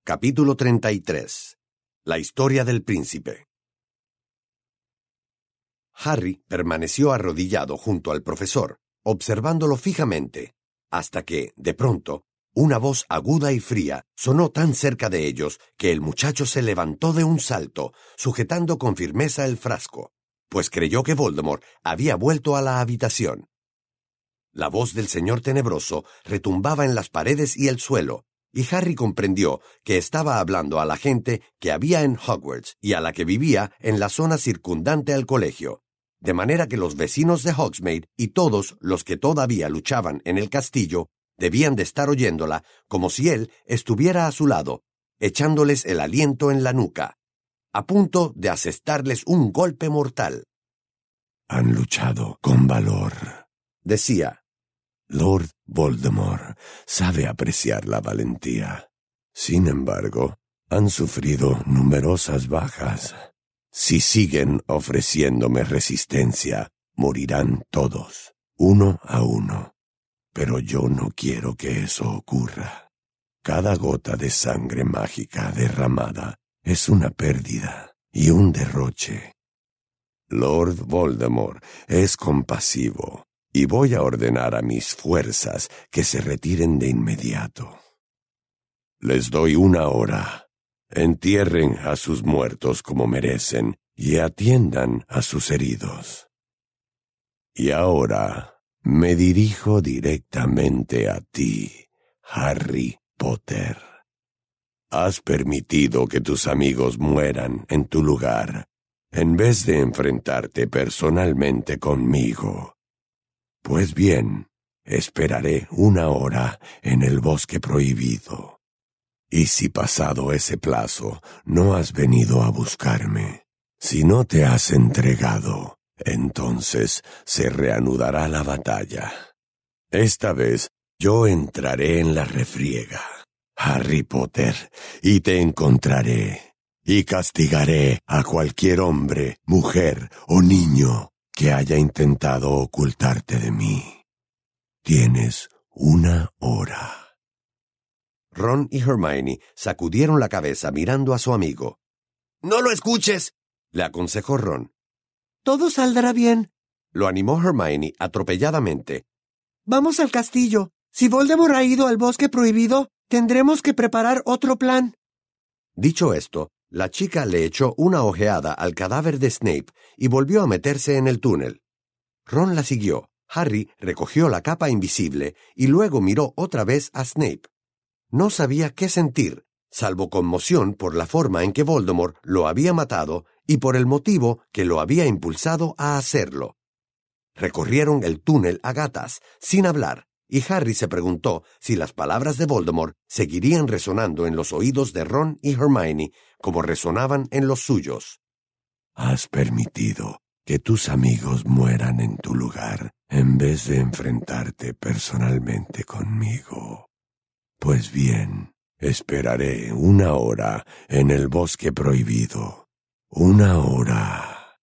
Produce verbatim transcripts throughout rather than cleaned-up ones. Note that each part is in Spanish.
Capítulo treinta y tres. La historia del príncipe. Harry permaneció arrodillado junto al profesor, observándolo fijamente, hasta que, de pronto, una voz aguda y fría sonó tan cerca de ellos que el muchacho se levantó de un salto, sujetando con firmeza el frasco, pues creyó que Voldemort había vuelto a la habitación. La voz del señor tenebroso retumbaba en las paredes y el suelo, y Harry comprendió que estaba hablando a la gente que había en Hogwarts y a la que vivía en la zona circundante al colegio, de manera que los vecinos de Hogsmeade y todos los que todavía luchaban en el castillo debían de estar oyéndola como si él estuviera a su lado, echándoles el aliento en la nuca, a punto de asestarles un golpe mortal. Han luchado con valor, decía. Lord Voldemort sabe apreciar la valentía. Sin embargo, han sufrido numerosas bajas. Si siguen ofreciéndome resistencia, morirán todos, uno a uno. Pero yo no quiero que eso ocurra. Cada gota de sangre mágica derramada es una pérdida y un derroche. Lord Voldemort es compasivo. Y voy a ordenar a mis fuerzas que se retiren de inmediato. Les doy una hora. Entierren a sus muertos como merecen y atiendan a sus heridos. Y ahora me dirijo directamente a ti, Harry Potter. Has permitido que tus amigos mueran en tu lugar, en vez de enfrentarte personalmente conmigo. Pues bien, esperaré una hora en el bosque prohibido. Y si pasado ese plazo no has venido a buscarme, si no te has entregado, entonces se reanudará la batalla. Esta vez yo entraré en la refriega, Harry Potter, y te encontraré, y castigaré a cualquier hombre, mujer o niño que haya intentado ocultarte de mí. Tienes una hora. Ron y Hermione sacudieron la cabeza mirando a su amigo. «¡No lo escuches!», le aconsejó Ron. «Todo saldrá bien», lo animó Hermione atropelladamente. «Vamos al castillo. Si Voldemort ha ido al bosque prohibido, tendremos que preparar otro plan». Dicho esto, la chica le echó una ojeada al cadáver de Snape y volvió a meterse en el túnel. Ron la siguió. Harry recogió la capa invisible y luego miró otra vez a Snape. No sabía qué sentir, salvo conmoción por la forma en que Voldemort lo había matado y por el motivo que lo había impulsado a hacerlo. Recorrieron el túnel a gatas, sin hablar, y Harry se preguntó si las palabras de Voldemort seguirían resonando en los oídos de Ron y Hermione como resonaban en los suyos. Has permitido que tus amigos mueran en tu lugar en vez de enfrentarte personalmente conmigo. Pues bien, esperaré una hora en el bosque prohibido. Una hora.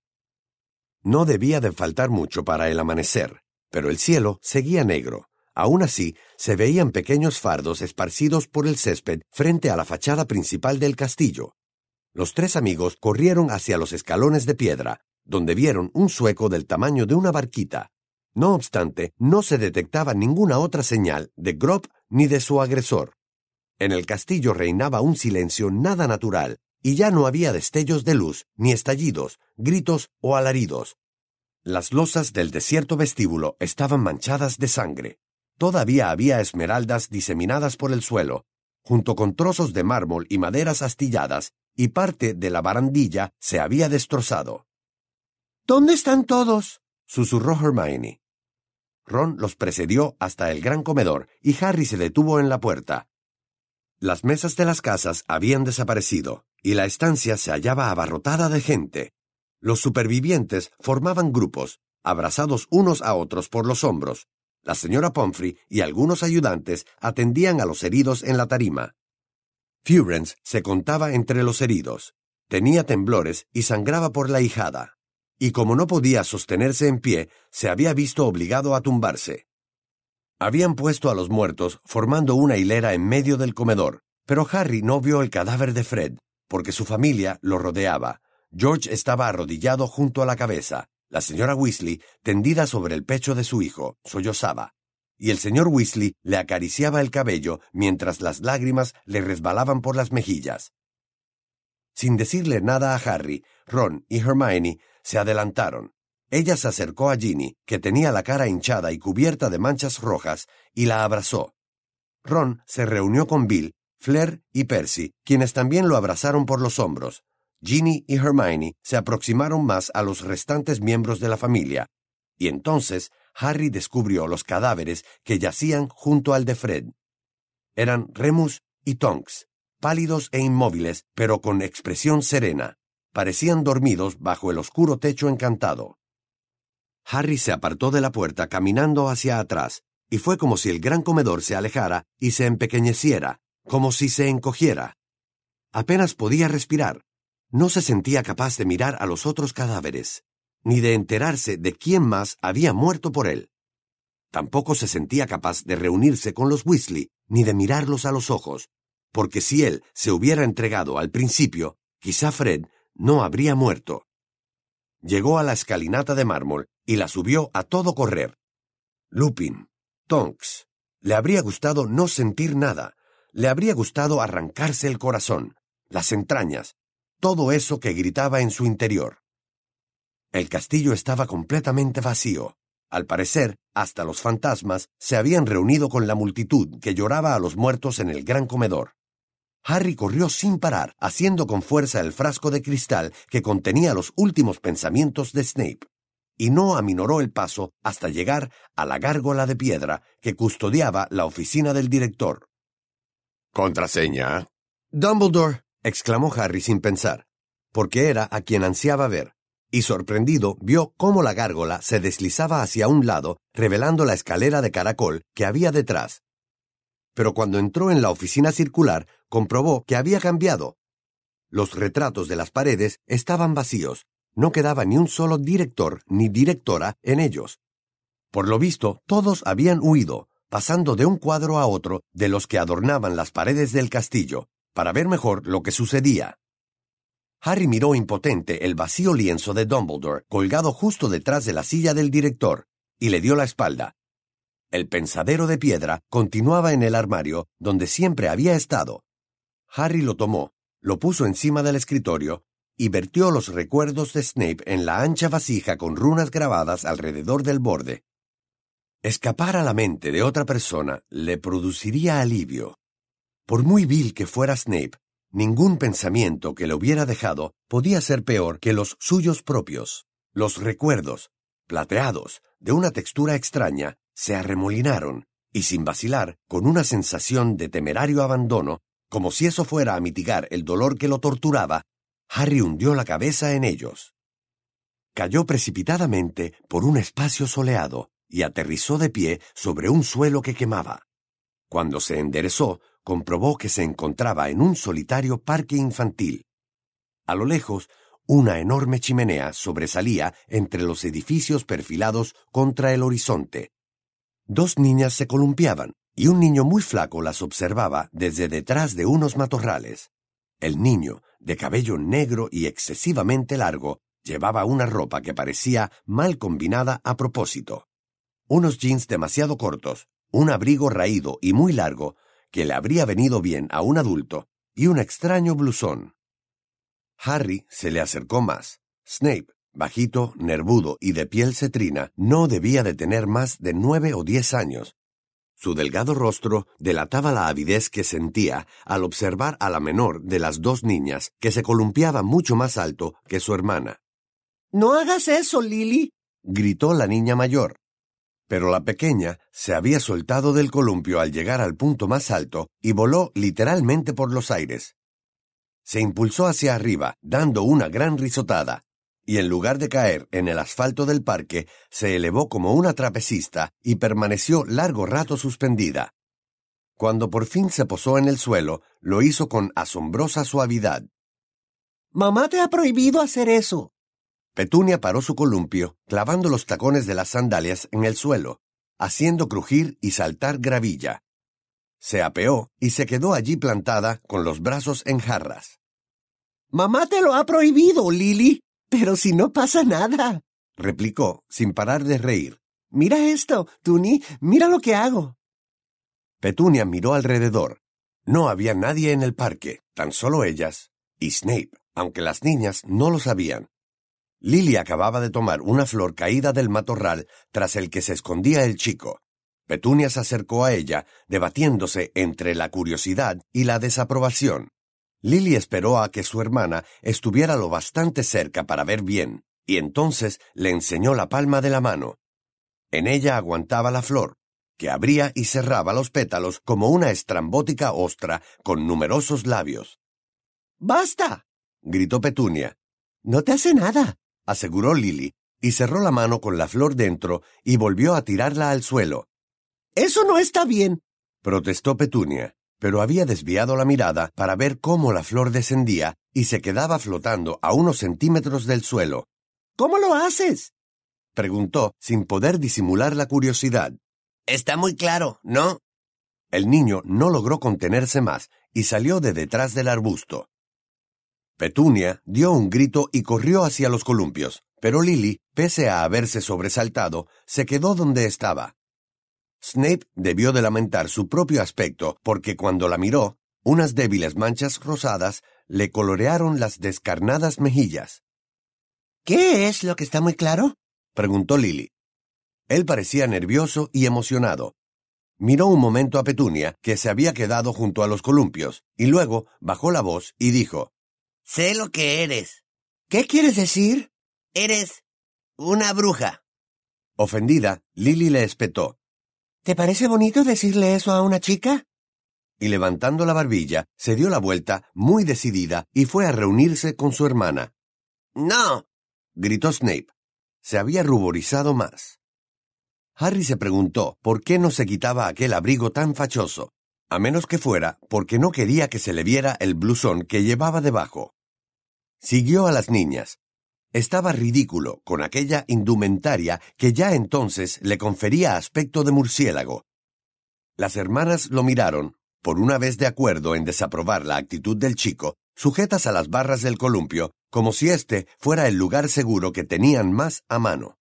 No debía de faltar mucho para el amanecer, pero el cielo seguía negro. Aún así, se veían pequeños fardos esparcidos por el césped frente a la fachada principal del castillo. Los tres amigos corrieron hacia los escalones de piedra, donde vieron un sueco del tamaño de una barquita. No obstante, no se detectaba ninguna otra señal de Grob ni de su agresor. En el castillo reinaba un silencio nada natural, y ya no había destellos de luz, ni estallidos, gritos o alaridos. Las losas del desierto vestíbulo estaban manchadas de sangre. Todavía había esmeraldas diseminadas por el suelo, junto con trozos de mármol y maderas astilladas, y parte de la barandilla se había destrozado. «¿Dónde están todos?», susurró Hermione. Ron los precedió hasta el gran comedor, y Harry se detuvo en la puerta. Las mesas de las casas habían desaparecido, y la estancia se hallaba abarrotada de gente. Los supervivientes formaban grupos, abrazados unos a otros por los hombros. La señora Pomfrey y algunos ayudantes atendían a los heridos en la tarima. Furence se contaba entre los heridos. Tenía temblores y sangraba por la ijada. Y como no podía sostenerse en pie, se había visto obligado a tumbarse. Habían puesto a los muertos formando una hilera en medio del comedor, Pero Harry no vio el cadáver de Fred, porque su familia lo rodeaba. George estaba arrodillado junto a la cabeza. La señora Weasley, tendida sobre el pecho de su hijo, sollozaba. Y el señor Weasley le acariciaba el cabello mientras las lágrimas le resbalaban por las mejillas. Sin decirle nada a Harry, Ron y Hermione se adelantaron. Ella se acercó a Ginny, que tenía la cara hinchada y cubierta de manchas rojas, y la abrazó. Ron se reunió con Bill, Flair y Percy, quienes también lo abrazaron por los hombros. Ginny y Hermione se aproximaron más a los restantes miembros de la familia, y entonces Harry descubrió los cadáveres que yacían junto al de Fred. Eran Remus y Tonks, pálidos e inmóviles, pero con expresión serena. Parecían dormidos bajo el oscuro techo encantado. Harry se apartó de la puerta caminando hacia atrás, y fue como si el gran comedor se alejara y se empequeñeciera, como si se encogiera. Apenas podía respirar. No se sentía capaz de mirar a los otros cadáveres, ni de enterarse de quién más había muerto por él. Tampoco se sentía capaz de reunirse con los Weasley, ni de mirarlos a los ojos, porque si él se hubiera entregado al principio, quizá Fred no habría muerto. Llegó a la escalinata de mármol y la subió a todo correr. Lupin, Tonks. Le habría gustado no sentir nada. Le habría gustado arrancarse el corazón, las entrañas, todo eso que gritaba en su interior. El castillo estaba completamente vacío. Al parecer, hasta los fantasmas se habían reunido con la multitud que lloraba a los muertos en el gran comedor. Harry corrió sin parar, haciendo con fuerza el frasco de cristal que contenía los últimos pensamientos de Snape, y no aminoró el paso hasta llegar a la gárgola de piedra que custodiaba la oficina del director. ¿Contraseña? «Dumbledore», exclamó Harry sin pensar, porque era a quien ansiaba ver, y sorprendido vio cómo la gárgola se deslizaba hacia un lado, revelando la escalera de caracol que había detrás. Pero cuando entró en la oficina circular, comprobó que había cambiado. Los retratos de las paredes estaban vacíos. No quedaba ni un solo director ni directora en ellos. Por lo visto, todos habían huido, pasando de un cuadro a otro de los que adornaban las paredes del castillo, para ver mejor lo que sucedía. Harry miró impotente el vacío lienzo de Dumbledore colgado justo detrás de la silla del director, y le dio la espalda. El pensadero de piedra continuaba en el armario donde siempre había estado. Harry lo tomó, lo puso encima del escritorio y vertió los recuerdos de Snape en la ancha vasija con runas grabadas alrededor del borde. Escapar a la mente de otra persona le produciría alivio. Por muy vil que fuera Snape, ningún pensamiento que le hubiera dejado podía ser peor que los suyos propios. Los recuerdos, plateados, de una textura extraña, se arremolinaron, y sin vacilar, con una sensación de temerario abandono, como si eso fuera a mitigar el dolor que lo torturaba, Harry hundió la cabeza en ellos. Cayó precipitadamente por un espacio soleado y aterrizó de pie sobre un suelo que quemaba. Cuando se enderezó, comprobó que se encontraba en un solitario parque infantil. A lo lejos, una enorme chimenea sobresalía entre los edificios perfilados contra el horizonte. Dos niñas se columpiaban, y un niño muy flaco las observaba desde detrás de unos matorrales. El niño, de cabello negro y excesivamente largo, llevaba una ropa que parecía mal combinada a propósito. Unos jeans demasiado cortos, un abrigo raído y muy largo, que le habría venido bien a un adulto, y un extraño blusón. Harry se le acercó más. Snape, bajito, nervudo y de piel cetrina, no debía de tener más de nueve o diez años. Su delgado rostro delataba la avidez que sentía al observar a la menor de las dos niñas, que se columpiaba mucho más alto que su hermana. «No hagas eso, Lily», gritó la niña mayor. Pero la pequeña se había soltado del columpio al llegar al punto más alto y voló literalmente por los aires. Se impulsó hacia arriba, dando una gran risotada, y en lugar de caer en el asfalto del parque, se elevó como una trapecista y permaneció largo rato suspendida. Cuando por fin se posó en el suelo, lo hizo con asombrosa suavidad. «Mamá te ha prohibido hacer eso». Petunia paró su columpio, clavando los tacones de las sandalias en el suelo, haciendo crujir y saltar gravilla. Se apeó y se quedó allí plantada con los brazos en jarras. Mamá te lo ha prohibido, Lily. Pero si no pasa nada, replicó sin parar de reír. Mira esto, Toonie, mira lo que hago. Petunia miró alrededor. No había nadie en el parque, tan solo ellas y Snape, aunque las niñas no lo sabían. Lily acababa de tomar una flor caída del matorral tras el que se escondía el chico. Petunia se acercó a ella, debatiéndose entre la curiosidad y la desaprobación. Lily esperó a que su hermana estuviera lo bastante cerca para ver bien, y entonces le enseñó la palma de la mano. En ella aguantaba la flor, que abría y cerraba los pétalos como una estrambótica ostra con numerosos labios. ¡Basta!, gritó Petunia. No te hace nada, aseguró Lily, y cerró la mano con la flor dentro y volvió a tirarla al suelo. Eso no está bien, protestó Petunia, pero había desviado la mirada para ver cómo la flor descendía y se quedaba flotando a unos centímetros del suelo. ¿Cómo lo haces?, preguntó sin poder disimular la curiosidad. Está muy claro, ¿no? El niño no logró contenerse más y salió de detrás del arbusto. Petunia dio un grito y corrió hacia los columpios, pero Lily, pese a haberse sobresaltado, se quedó donde estaba. Snape debió de lamentar su propio aspecto porque cuando la miró, unas débiles manchas rosadas le colorearon las descarnadas mejillas. ¿Qué es lo que está muy claro?, preguntó Lily. Él parecía nervioso y emocionado. Miró un momento a Petunia, que se había quedado junto a los columpios, y luego bajó la voz y dijo: Sé lo que eres. ¿Qué quieres decir? Eres una bruja. Ofendida, Lily le espetó: ¿Te parece bonito decirle eso a una chica? Y levantando la barbilla, se dio la vuelta, muy decidida, y fue a reunirse con su hermana. ¡No!, gritó Snape. Se había ruborizado más. Harry se preguntó por qué no se quitaba aquel abrigo tan fachoso, a menos que fuera porque no quería que se le viera el blusón que llevaba debajo. Siguió a las niñas. Estaba ridículo con aquella indumentaria que ya entonces le confería aspecto de murciélago. Las hermanas lo miraron, por una vez de acuerdo en desaprobar la actitud del chico, sujetas a las barras del columpio, como si este fuera el lugar seguro que tenían más a mano.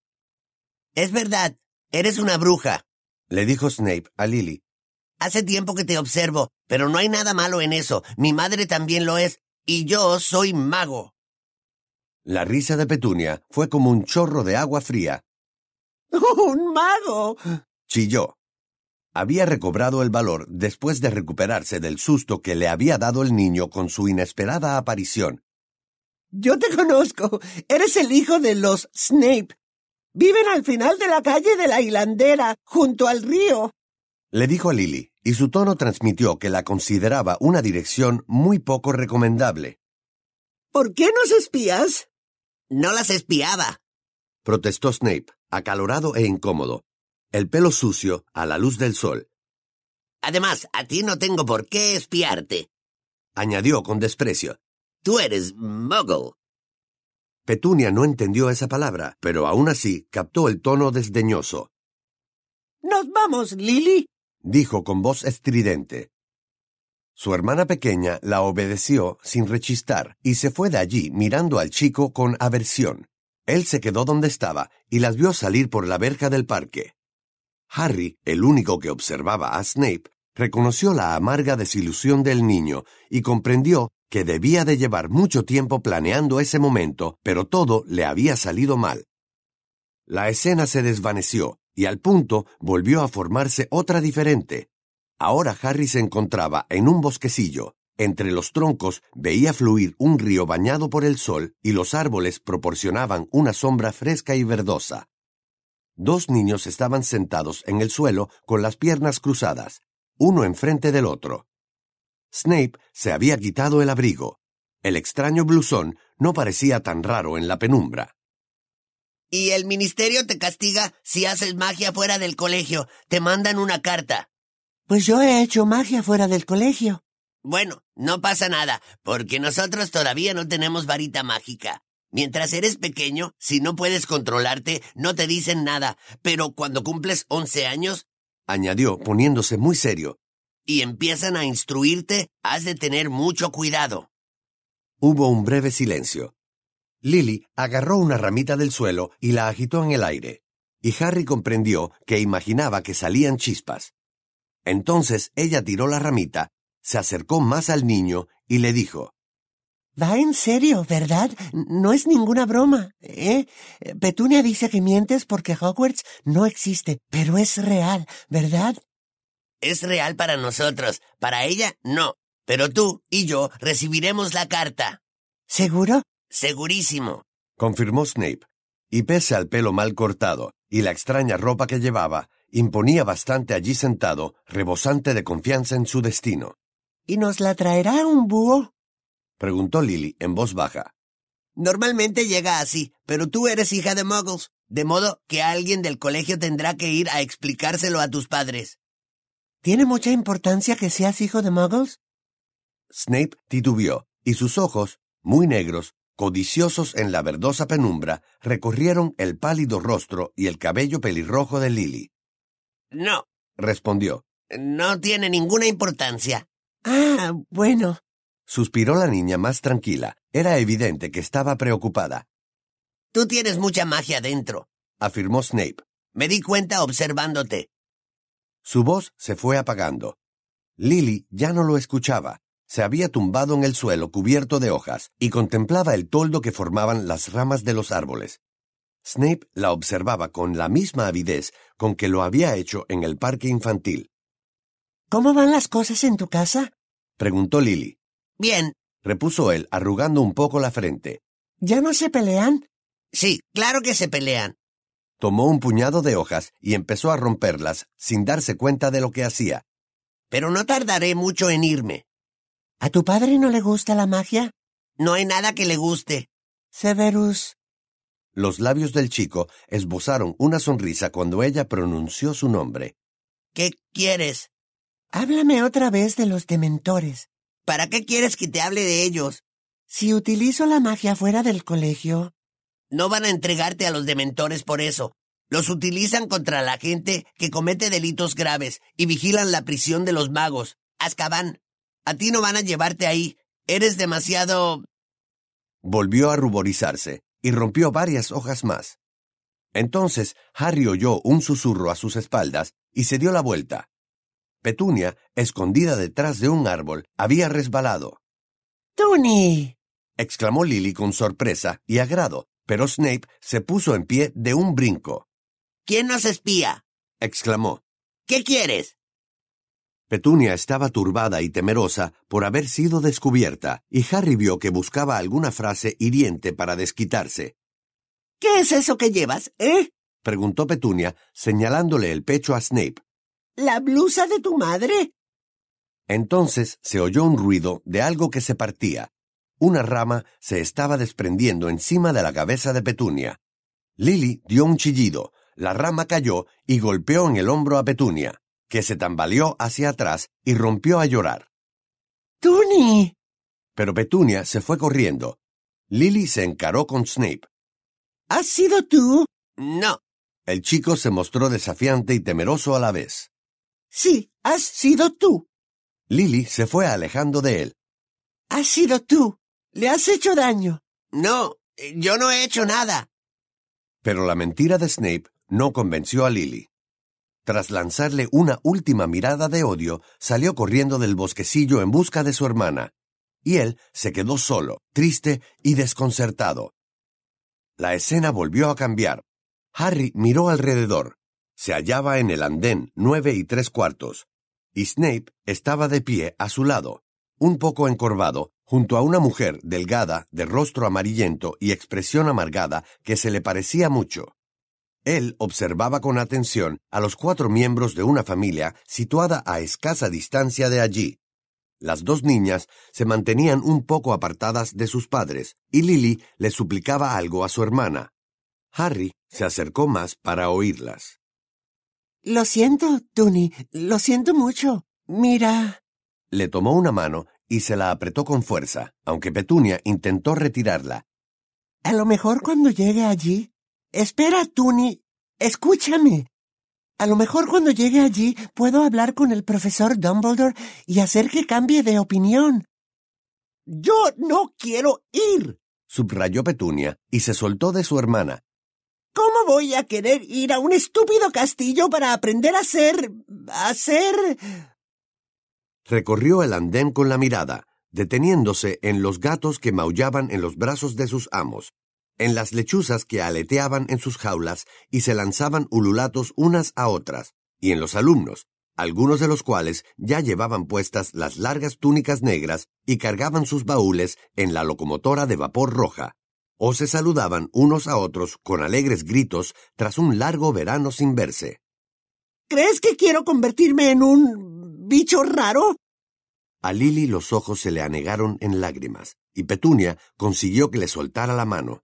Es verdad, eres una bruja, le dijo Snape a Lily. Hace tiempo que te observo, pero no hay nada malo en eso. Mi madre también lo es, y yo soy mago. La risa de Petunia fue como un chorro de agua fría. ¡Un mago!, chilló. Había recobrado el valor después de recuperarse del susto que le había dado el niño con su inesperada aparición. Yo te conozco. Eres el hijo de los Snape. Viven al final de la calle de la hilandera, junto al río, le dijo a Lily, y su tono transmitió que la consideraba una dirección muy poco recomendable. ¿Por qué nos espías? No las espiaba, protestó Snape, acalorado e incómodo, el pelo sucio a la luz del sol. Además, a ti no tengo por qué espiarte, añadió con desprecio. Tú eres muggle. Petunia no entendió esa palabra, pero aún así captó el tono desdeñoso. —¿Nos vamos, Lily? —dijo con voz estridente. Su hermana pequeña la obedeció sin rechistar y se fue de allí mirando al chico con aversión. Él se quedó donde estaba y las vio salir por la verja del parque. Harry, el único que observaba a Snape, reconoció la amarga desilusión del niño y comprendió que debía de llevar mucho tiempo planeando ese momento, pero todo le había salido mal. La escena se desvaneció y al punto volvió a formarse otra diferente. Ahora Harry se encontraba en un bosquecillo. Entre los troncos veía fluir un río bañado por el sol y los árboles proporcionaban una sombra fresca y verdosa. Dos niños estaban sentados en el suelo con las piernas cruzadas, uno enfrente del otro. Snape se había quitado el abrigo. El extraño blusón no parecía tan raro en la penumbra. Y el ministerio te castiga si haces magia fuera del colegio. Te mandan una carta. Pues yo he hecho magia fuera del colegio. Bueno, no pasa nada, porque nosotros todavía no tenemos varita mágica. Mientras eres pequeño, si no puedes controlarte, no te dicen nada. Pero cuando cumples once años, añadió poniéndose muy serio, y empiezan a instruirte, has de tener mucho cuidado. Hubo un breve silencio. Lily agarró una ramita del suelo y la agitó en el aire, y Harry comprendió que imaginaba que salían chispas. Entonces ella tiró la ramita, se acercó más al niño y le dijo: Va en serio, ¿verdad? No es ninguna broma, ¿eh? Petunia dice que mientes porque Hogwarts no existe, pero es real, ¿verdad? Es real para nosotros, para ella no, pero tú y yo recibiremos la carta. ¿Seguro? Segurísimo, confirmó Snape, y pese al pelo mal cortado y la extraña ropa que llevaba, imponía bastante allí sentado, rebosante de confianza en su destino. ¿Y nos la traerá un búho?, preguntó Lily en voz baja. Normalmente llega así, pero tú eres hija de muggles, de modo que alguien del colegio tendrá que ir a explicárselo a tus padres. ¿Tiene mucha importancia que seas hijo de muggles? Snape titubeó, y sus ojos, muy negros, codiciosos en la verdosa penumbra, recorrieron el pálido rostro y el cabello pelirrojo de Lily. No, respondió. No tiene ninguna importancia. Ah, bueno. Suspiró la niña más tranquila. Era evidente que estaba preocupada. Tú tienes mucha magia dentro, afirmó Snape. Me di cuenta observándote. Su voz se fue apagando. Lily ya no lo escuchaba. Se había tumbado en el suelo cubierto de hojas y contemplaba el toldo que formaban las ramas de los árboles. Snape la observaba con la misma avidez con que lo había hecho en el parque infantil. ¿Cómo van las cosas en tu casa?, preguntó Lily. Bien, repuso él, arrugando un poco la frente. ¿Ya no se pelean? Sí, claro que se pelean. Tomó un puñado de hojas y empezó a romperlas sin darse cuenta de lo que hacía. Pero no tardaré mucho en irme. ¿A tu padre no le gusta la magia? No hay nada que le guste. Severus. Los labios del chico esbozaron una sonrisa cuando ella pronunció su nombre. ¿Qué quieres? Háblame otra vez de los dementores. ¿Para qué quieres que te hable de ellos? Si utilizo la magia fuera del colegio... No van a entregarte a los dementores por eso. Los utilizan contra la gente que comete delitos graves y vigilan la prisión de los magos. Azkaban. A ti no van a llevarte ahí. Eres demasiado... Volvió a ruborizarse y rompió varias hojas más. Entonces Harry oyó un susurro a sus espaldas y se dio la vuelta. Petunia, escondida detrás de un árbol, había resbalado. ¡Tony!, exclamó Lily con sorpresa y agrado, pero Snape se puso en pie de un brinco. ¿Quién nos espía?, exclamó. ¿Qué quieres? Petunia estaba turbada y temerosa por haber sido descubierta, y Harry vio que buscaba alguna frase hiriente para desquitarse. ¿Qué es eso que llevas, eh?, preguntó Petunia, señalándole el pecho a Snape. ¿La blusa de tu madre? Entonces se oyó un ruido de algo que se partía. Una rama se estaba desprendiendo encima de la cabeza de Petunia. Lily dio un chillido, la rama cayó y golpeó en el hombro a Petunia, que se tambaleó hacia atrás y rompió a llorar. ¡Tony! Pero Petunia se fue corriendo. Lily se encaró con Snape. ¿Has sido tú? No. El chico se mostró desafiante y temeroso a la vez. Sí, has sido tú. Lily se fue alejando de él. Has sido tú. Le has hecho daño. No, yo no he hecho nada. Pero la mentira de Snape no convenció a Lily. Tras lanzarle una última mirada de odio, salió corriendo del bosquecillo en busca de su hermana, y él se quedó solo, triste y desconcertado. La escena volvió a cambiar. Harry miró alrededor. Se hallaba en el andén nueve y tres cuartos, y Snape estaba de pie a su lado, un poco encorvado, junto a una mujer delgada, de rostro amarillento y expresión amargada que se le parecía mucho. Él observaba con atención a los cuatro miembros de una familia situada a escasa distancia de allí. Las dos niñas se mantenían un poco apartadas de sus padres, y Lily le suplicaba algo a su hermana. Harry se acercó más para oírlas. Lo siento, Tony, lo siento mucho. Mira... Le tomó una mano y se la apretó con fuerza, aunque Petunia intentó retirarla. A lo mejor cuando llegue allí... Espera, Tony, escúchame. A lo mejor cuando llegue allí puedo hablar con el profesor Dumbledore y hacer que cambie de opinión. Yo no quiero ir, subrayó Petunia y se soltó de su hermana. ¿Cómo voy a querer ir a un estúpido castillo para aprender a ser... a ser... Recorrió el andén con la mirada, deteniéndose en los gatos que maullaban en los brazos de sus amos, en las lechuzas que aleteaban en sus jaulas y se lanzaban ululatos unas a otras, y en los alumnos, algunos de los cuales ya llevaban puestas las largas túnicas negras y cargaban sus baúles en la locomotora de vapor roja, o se saludaban unos a otros con alegres gritos tras un largo verano sin verse. ¿Crees que quiero convertirme en un bicho raro? A Lily los ojos se le anegaron en lágrimas, y Petunia consiguió que le soltara la mano.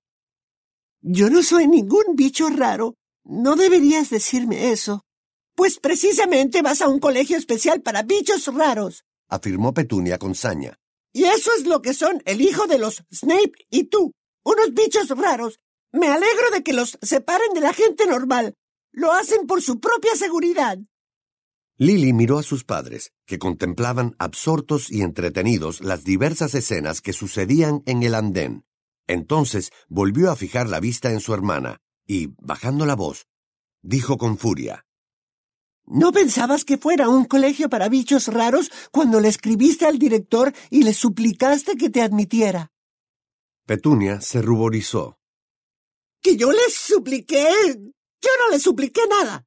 Yo no soy ningún bicho raro. No deberías decirme eso. Pues precisamente vas a un colegio especial para bichos raros, afirmó Petunia con saña. Y eso es lo que son el hijo de los Snape y tú, unos bichos raros. Me alegro de que los separen de la gente normal. Lo hacen por su propia seguridad. Lily miró a sus padres, que contemplaban absortos y entretenidos las diversas escenas que sucedían en el andén. Entonces volvió a fijar la vista en su hermana y, bajando la voz, dijo con furia. ¿No pensabas que fuera un colegio para bichos raros cuando le escribiste al director y le suplicaste que te admitiera? Petunia se ruborizó. ¿Que yo les supliqué? Yo no les supliqué nada.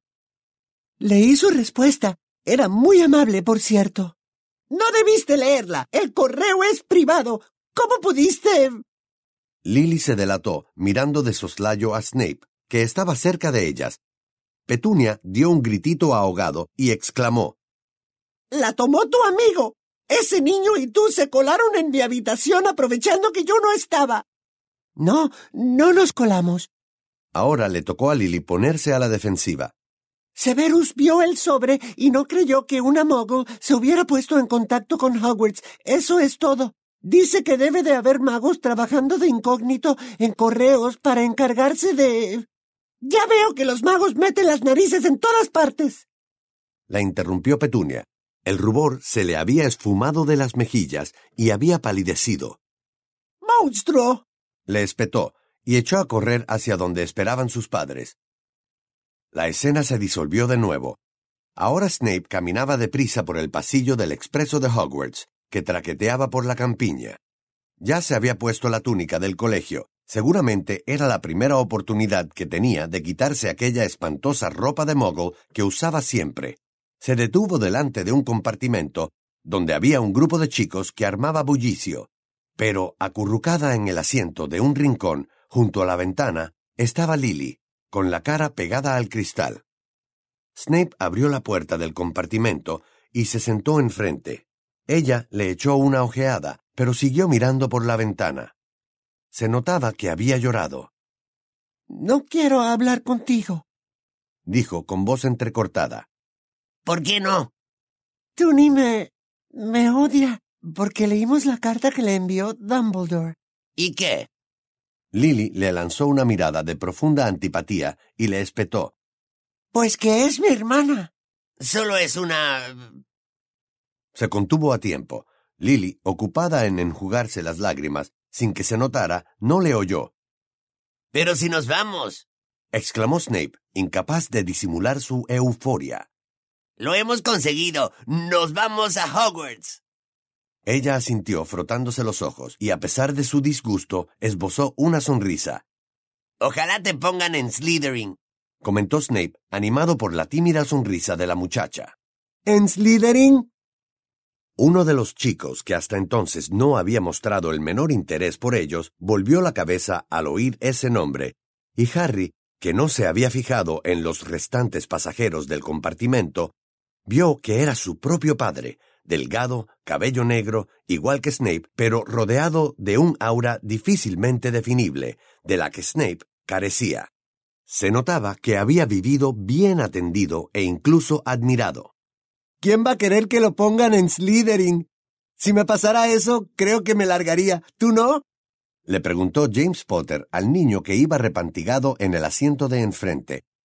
Leí su respuesta. Era muy amable, por cierto. No debiste leerla. El correo es privado. ¿Cómo pudiste...? Lily se delató, mirando de soslayo a Snape, que estaba cerca de ellas. Petunia dio un gritito ahogado y exclamó. ¡La tomó tu amigo! Ese niño y tú se colaron en mi habitación aprovechando que yo no estaba. No, no nos colamos. Ahora le tocó a Lily ponerse a la defensiva. Severus vio el sobre y no creyó que una Muggle se hubiera puesto en contacto con Hogwarts. Eso es todo. Dice que debe de haber magos trabajando de incógnito en correos para encargarse de... Ya veo que los magos meten las narices en todas partes. La interrumpió Petunia. El rubor se le había esfumado de las mejillas y había palidecido. ¡Monstruo!, le espetó y echó a correr hacia donde esperaban sus padres. La escena se disolvió de nuevo. Ahora Snape caminaba deprisa por el pasillo del expreso de Hogwarts, que traqueteaba por la campiña. Ya se había puesto la túnica del colegio. Seguramente era la primera oportunidad que tenía de quitarse aquella espantosa ropa de Muggle que usaba siempre. Se detuvo delante de un compartimento donde había un grupo de chicos que armaba bullicio. Pero, acurrucada en el asiento de un rincón, junto a la ventana, estaba Lily, con la cara pegada al cristal. Snape abrió la puerta del compartimento y se sentó enfrente. Ella le echó una ojeada, pero siguió mirando por la ventana. Se notaba que había llorado. No quiero hablar contigo, dijo con voz entrecortada. ¿Por qué no? Tony me... me odia, porque leímos la carta que le envió Dumbledore. ¿Y qué? Lily le lanzó una mirada de profunda antipatía y le espetó. Pues que es mi hermana. Solo es una... Se contuvo a tiempo. Lily, ocupada en enjugarse las lágrimas, sin que se notara, no le oyó. «¡Pero si nos vamos!», exclamó Snape, incapaz de disimular su euforia. «¡Lo hemos conseguido! ¡Nos vamos a Hogwarts!». Ella asintió frotándose los ojos y, a pesar de su disgusto, esbozó una sonrisa. «Ojalá te pongan en Slytherin», comentó Snape, animado por la tímida sonrisa de la muchacha. ¿En Slytherin? Uno de los chicos, que hasta entonces no había mostrado el menor interés por ellos, volvió la cabeza al oír ese nombre, y Harry, que no se había fijado en los restantes pasajeros del compartimento, vio que era su propio padre, delgado, cabello negro, igual que Snape, pero rodeado de un aura difícilmente definible, de la que Snape carecía. Se notaba que había vivido bien atendido e incluso admirado. ¿Quién va a querer que lo pongan en Slytherin? Si me pasara eso, creo que me largaría. ¿Tú no? Le preguntó James Potter al niño que iba repantigado en el asiento de enfrente,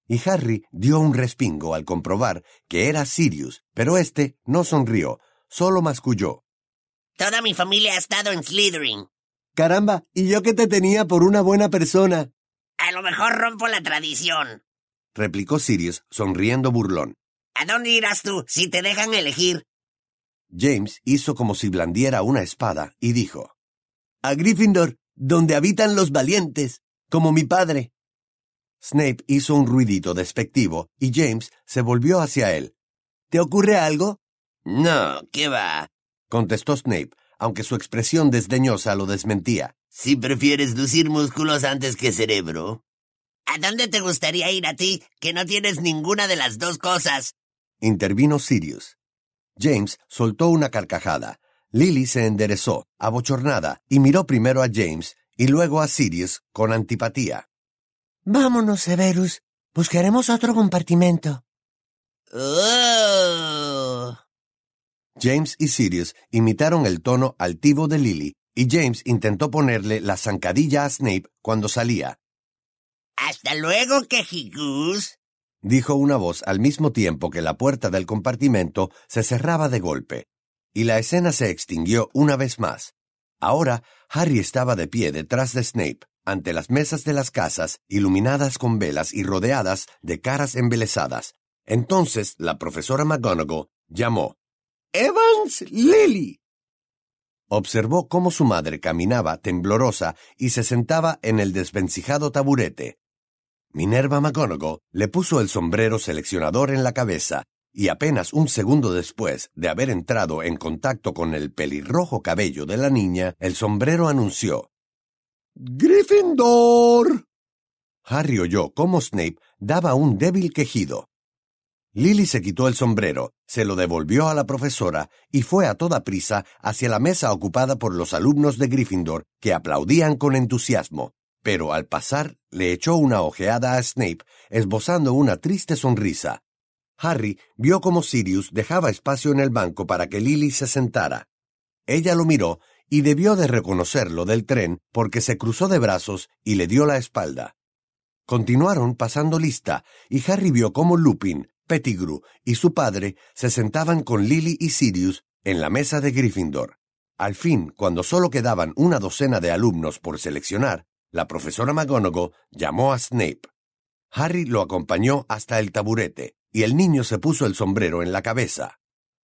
y Harry dio un respingo al comprobar que era Sirius, pero este no sonrió, solo masculló. Toda mi familia ha estado en Slytherin. Caramba, y yo que te tenía por una buena persona. A lo mejor rompo la tradición, replicó Sirius, sonriendo burlón. ¿A dónde irás tú si te dejan elegir? James hizo como si blandiera una espada y dijo: A Gryffindor, donde habitan los valientes, como mi padre. Snape hizo un ruidito despectivo y James se volvió hacia él. ¿Te ocurre algo? No, ¿qué va?, contestó Snape, aunque su expresión desdeñosa lo desmentía. Si prefieres lucir músculos antes que cerebro. ¿A dónde te gustaría ir a ti, que no tienes ninguna de las dos cosas?, intervino Sirius. James soltó una carcajada. Lily se enderezó, abochornada, y miró primero a James y luego a Sirius con antipatía. Vámonos, Severus. Buscaremos otro compartimento. Oh. James y Sirius imitaron el tono altivo de Lily, y James intentó ponerle la zancadilla a Snape cuando salía. «¡Hasta luego, quejicús!», dijo una voz al mismo tiempo que la puerta del compartimento se cerraba de golpe, y la escena se extinguió una vez más. Ahora Harry estaba de pie detrás de Snape, ante las mesas de las casas, iluminadas con velas y rodeadas de caras embelesadas. Entonces la profesora McGonagall llamó: «Evans, Lily». Observó cómo su madre caminaba temblorosa y se sentaba en el desvencijado taburete. Minerva McGonagall le puso el sombrero seleccionador en la cabeza, y apenas un segundo después de haber entrado en contacto con el pelirrojo cabello de la niña, el sombrero anunció: «¡Gryffindor!». Harry oyó cómo Snape daba un débil quejido. Lily se quitó el sombrero, se lo devolvió a la profesora y fue a toda prisa hacia la mesa ocupada por los alumnos de Gryffindor, que aplaudían con entusiasmo, pero al pasar le echó una ojeada a Snape, esbozando una triste sonrisa. Harry vio cómo Sirius dejaba espacio en el banco para que Lily se sentara. Ella lo miró y debió de reconocerlo del tren porque se cruzó de brazos y le dio la espalda. Continuaron pasando lista y Harry vio cómo Lupin, Pettigrew y su padre se sentaban con Lily y Sirius en la mesa de Gryffindor. Al fin, cuando solo quedaban una docena de alumnos por seleccionar, la profesora McGonagall llamó a Snape. Harry lo acompañó hasta el taburete, y el niño se puso el sombrero en la cabeza.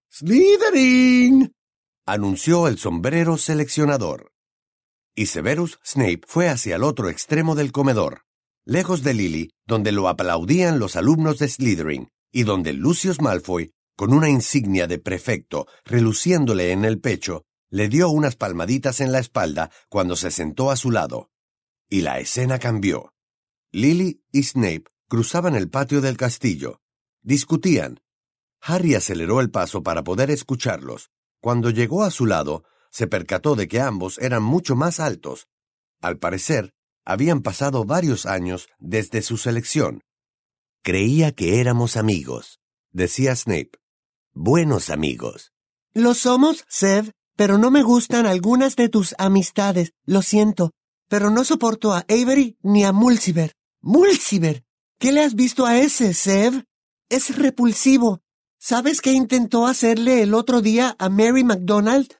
«Slytherin», anunció el sombrero seleccionador. Y Severus Snape fue hacia el otro extremo del comedor, lejos de Lily, donde lo aplaudían los alumnos de Slytherin, y donde Lucius Malfoy, con una insignia de prefecto reluciéndole en el pecho, le dio unas palmaditas en la espalda cuando se sentó a su lado. Y la escena cambió. Lily y Snape cruzaban el patio del castillo. Discutían. Harry aceleró el paso para poder escucharlos. Cuando llegó a su lado, se percató de que ambos eran mucho más altos. Al parecer, habían pasado varios años desde su selección. «Creía que éramos amigos», decía Snape. «Buenos amigos». «Lo somos, Sev, pero no me gustan algunas de tus amistades, lo siento. Pero no soporto a Avery ni a Mulciber. ¡Mulciber! ¿Qué le has visto a ese, Sev? Es repulsivo. ¿Sabes qué intentó hacerle el otro día a Mary McDonald?»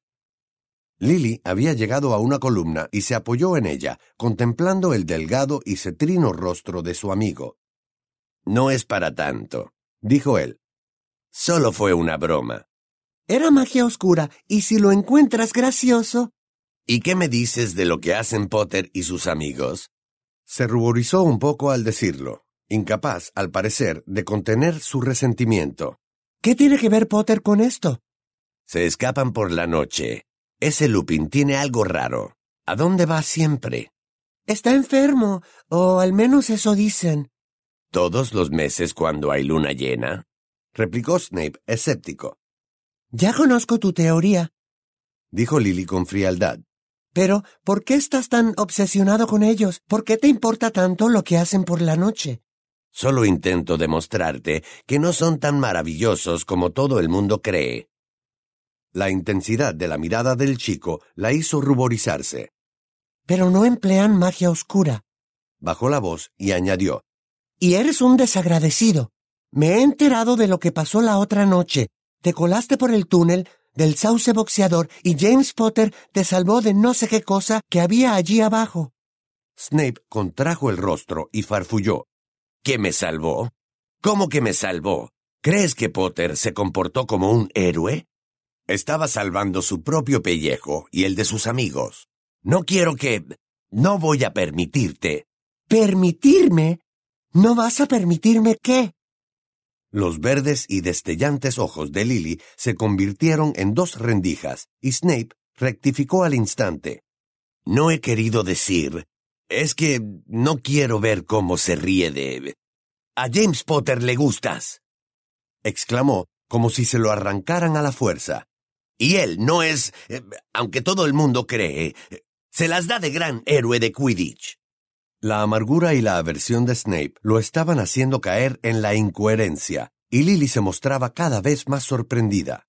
Lily había llegado a una columna y se apoyó en ella, contemplando el delgado y cetrino rostro de su amigo. «No es para tanto», dijo él. «Solo fue una broma». «Era magia oscura, y si lo encuentras gracioso...» «¿Y qué me dices de lo que hacen Potter y sus amigos?» Se ruborizó un poco al decirlo, incapaz, al parecer, de contener su resentimiento. «¿Qué tiene que ver Potter con esto?» «Se escapan por la noche. Ese Lupin tiene algo raro. ¿A dónde va siempre?» «Está enfermo, o al menos eso dicen». «¿Todos los meses cuando hay luna llena?», replicó Snape, escéptico. «Ya conozco tu teoría», dijo Lily con frialdad. «Pero, ¿por qué estás tan obsesionado con ellos? ¿Por qué te importa tanto lo que hacen por la noche?» «Solo intento demostrarte que no son tan maravillosos como todo el mundo cree». La intensidad de la mirada del chico la hizo ruborizarse. «Pero no emplean magia oscura». Bajó la voz y añadió: Y eres un desagradecido. Me he enterado de lo que pasó la otra noche. Te colaste por el túnel del sauce boxeador y James Potter te salvó de no sé qué cosa que había allí abajo. Snape contrajo el rostro y farfulló. ¿Qué me salvó? ¿Cómo que me salvó? ¿Crees que Potter se comportó como un héroe? Estaba salvando su propio pellejo y el de sus amigos. No quiero que... No voy a permitirte. ¿Permitirme? ¿No vas a permitirme qué? Los verdes y destellantes ojos de Lily se convirtieron en dos rendijas, y Snape rectificó al instante. No he querido decir... Es que no quiero ver cómo se ríe de... A James Potter le gustas, exclamó, como si se lo arrancaran a la fuerza. Y él no es... Eh, aunque todo el mundo cree... Eh, se las da de gran héroe de Quidditch. La amargura y la aversión de Snape lo estaban haciendo caer en la incoherencia, y Lily se mostraba cada vez más sorprendida.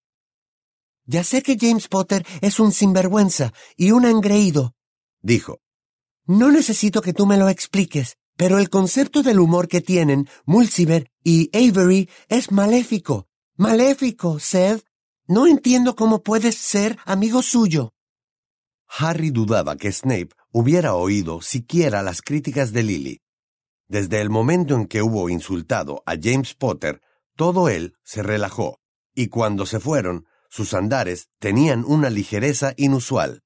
Ya sé que James Potter es un sinvergüenza y un engreído, dijo. No necesito que tú me lo expliques, pero el concepto del humor que tienen Mulciber y Avery es maléfico. Maléfico, Seth. No entiendo cómo puedes ser amigo suyo. Harry dudaba que Snape hubiera oído siquiera las críticas de Lily. Desde el momento en que hubo insultado a James Potter, todo él se relajó, y cuando se fueron, sus andares tenían una ligereza inusual.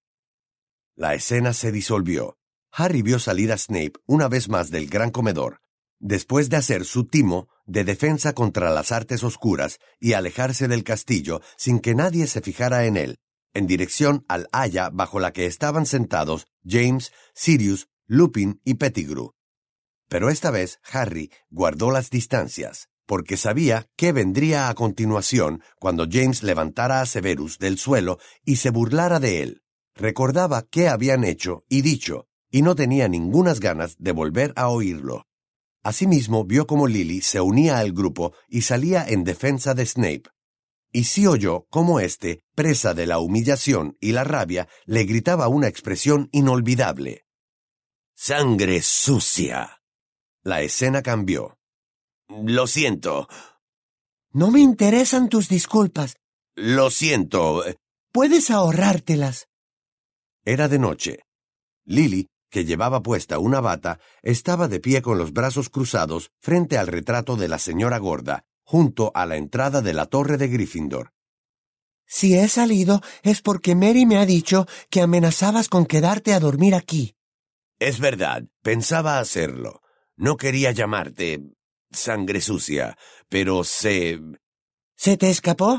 La escena se disolvió. Harry vio salir a Snape una vez más del gran comedor, después de hacer su timo de defensa contra las artes oscuras y alejarse del castillo sin que nadie se fijara en él, en dirección al haya bajo la que estaban sentados James, Sirius, Lupin y Pettigrew. Pero esta vez Harry guardó las distancias, porque sabía qué vendría a continuación cuando James levantara a Severus del suelo y se burlara de él. Recordaba qué habían hecho y dicho, y no tenía ningunas ganas de volver a oírlo. Asimismo, vio cómo Lily se unía al grupo y salía en defensa de Snape. Y sí oyó cómo éste, presa de la humillación y la rabia, le gritaba una expresión inolvidable. ¡Sangre sucia! La escena cambió. Lo siento. No me interesan tus disculpas. Lo siento. Puedes ahorrártelas. Era de noche. Lily, que llevaba puesta una bata, estaba de pie con los brazos cruzados frente al retrato de la señora gorda, junto a la entrada de la torre de Gryffindor. Si he salido es porque Mary me ha dicho que amenazabas con quedarte a dormir aquí. Es verdad, pensaba hacerlo. No quería llamarte sangre sucia, pero se... ¿Se te escapó?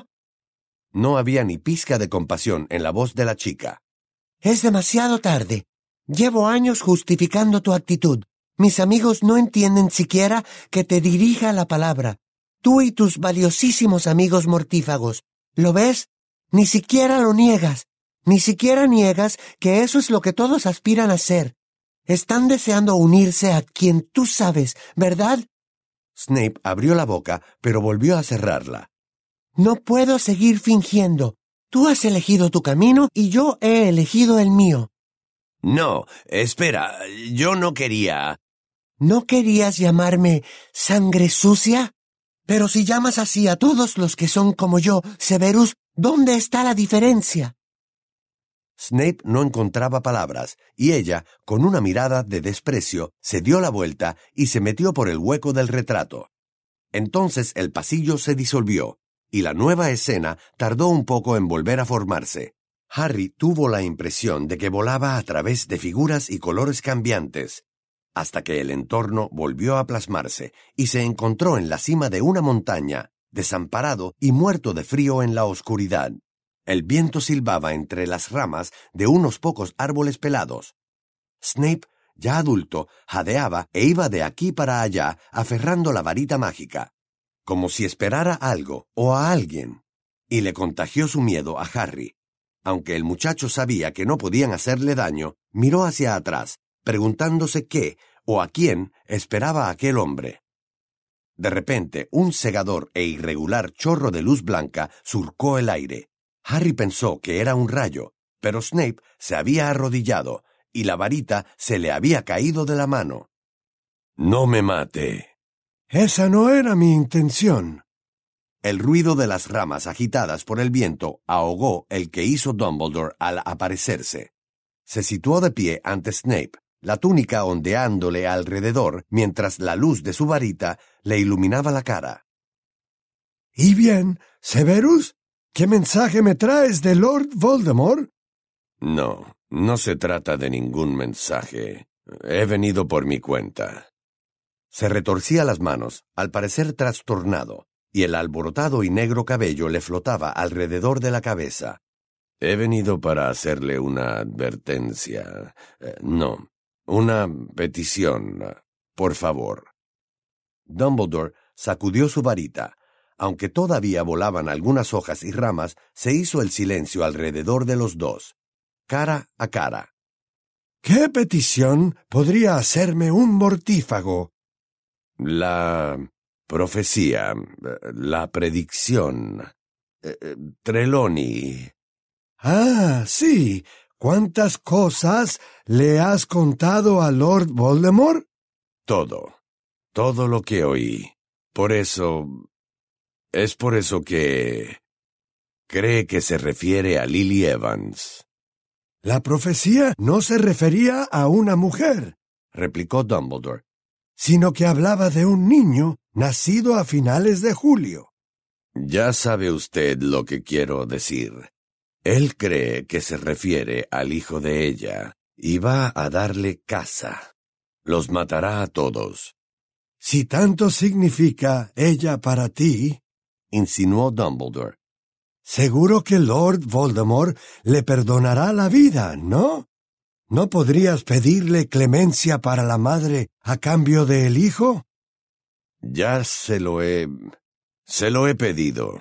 No había ni pizca de compasión en la voz de la chica. Es demasiado tarde. Llevo años justificando tu actitud. Mis amigos no entienden siquiera que te dirija la palabra. Tú y tus valiosísimos amigos mortífagos. ¿Lo ves? Ni siquiera lo niegas. Ni siquiera niegas que eso es lo que todos aspiran a ser. Están deseando unirse a quien tú sabes, ¿verdad? Snape abrió la boca, pero volvió a cerrarla. No puedo seguir fingiendo. Tú has elegido tu camino y yo he elegido el mío. No, espera, yo no quería... ¿No querías llamarme sangre sucia? Pero si llamas así a todos los que son como yo, Severus, ¿dónde está la diferencia? Snape no encontraba palabras, y ella, con una mirada de desprecio, se dio la vuelta y se metió por el hueco del retrato. Entonces el pasillo se disolvió, y la nueva escena tardó un poco en volver a formarse. Harry tuvo la impresión de que volaba a través de figuras y colores cambiantes, hasta que el entorno volvió a plasmarse y se encontró en la cima de una montaña, desamparado y muerto de frío en la oscuridad. El viento silbaba entre las ramas de unos pocos árboles pelados. Snape, ya adulto, jadeaba e iba de aquí para allá aferrando la varita mágica, como si esperara algo o a alguien, y le contagió su miedo a Harry. Aunque el muchacho sabía que no podían hacerle daño, miró hacia atrás, preguntándose qué o a quién esperaba aquel hombre. De repente, un cegador e irregular chorro de luz blanca surcó el aire. Harry pensó que era un rayo, pero Snape se había arrodillado y la varita se le había caído de la mano. «No me mate», Esa no era mi intención. El ruido de las ramas agitadas por el viento ahogó el que hizo Dumbledore al aparecerse. Se situó de pie ante Snape, la túnica ondeándole alrededor mientras la luz de su varita le iluminaba la cara. ¿Y bien, Severus? ¿Qué mensaje me traes de Lord Voldemort? No, no se trata de ningún mensaje. He venido por mi cuenta. Se retorcía las manos, al parecer trastornado, y el alborotado y negro cabello le flotaba alrededor de la cabeza. He venido para hacerle una advertencia. Eh, no, una petición. Por favor. Dumbledore sacudió su varita. Aunque todavía volaban algunas hojas y ramas, se hizo el silencio alrededor de los dos, cara a cara. ¿Qué petición podría hacerme un mortífago? La profecía, la predicción. Eh, Trelawney. Ah, sí. ¿Cuántas cosas le has contado a Lord Voldemort? Todo. Todo lo que oí. Por eso... Es por eso que... cree que se refiere a Lily Evans. La profecía no se refería a una mujer, replicó Dumbledore, sino que hablaba de un niño nacido a finales de julio. Ya sabe usted lo que quiero decir. Él cree que se refiere al hijo de ella y va a darle caza. Los matará a todos. Si tanto significa ella para ti, insinuó Dumbledore. Seguro que Lord Voldemort le perdonará la vida, ¿no? ¿No podrías pedirle clemencia para la madre a cambio del hijo? Ya se lo he... se lo he pedido.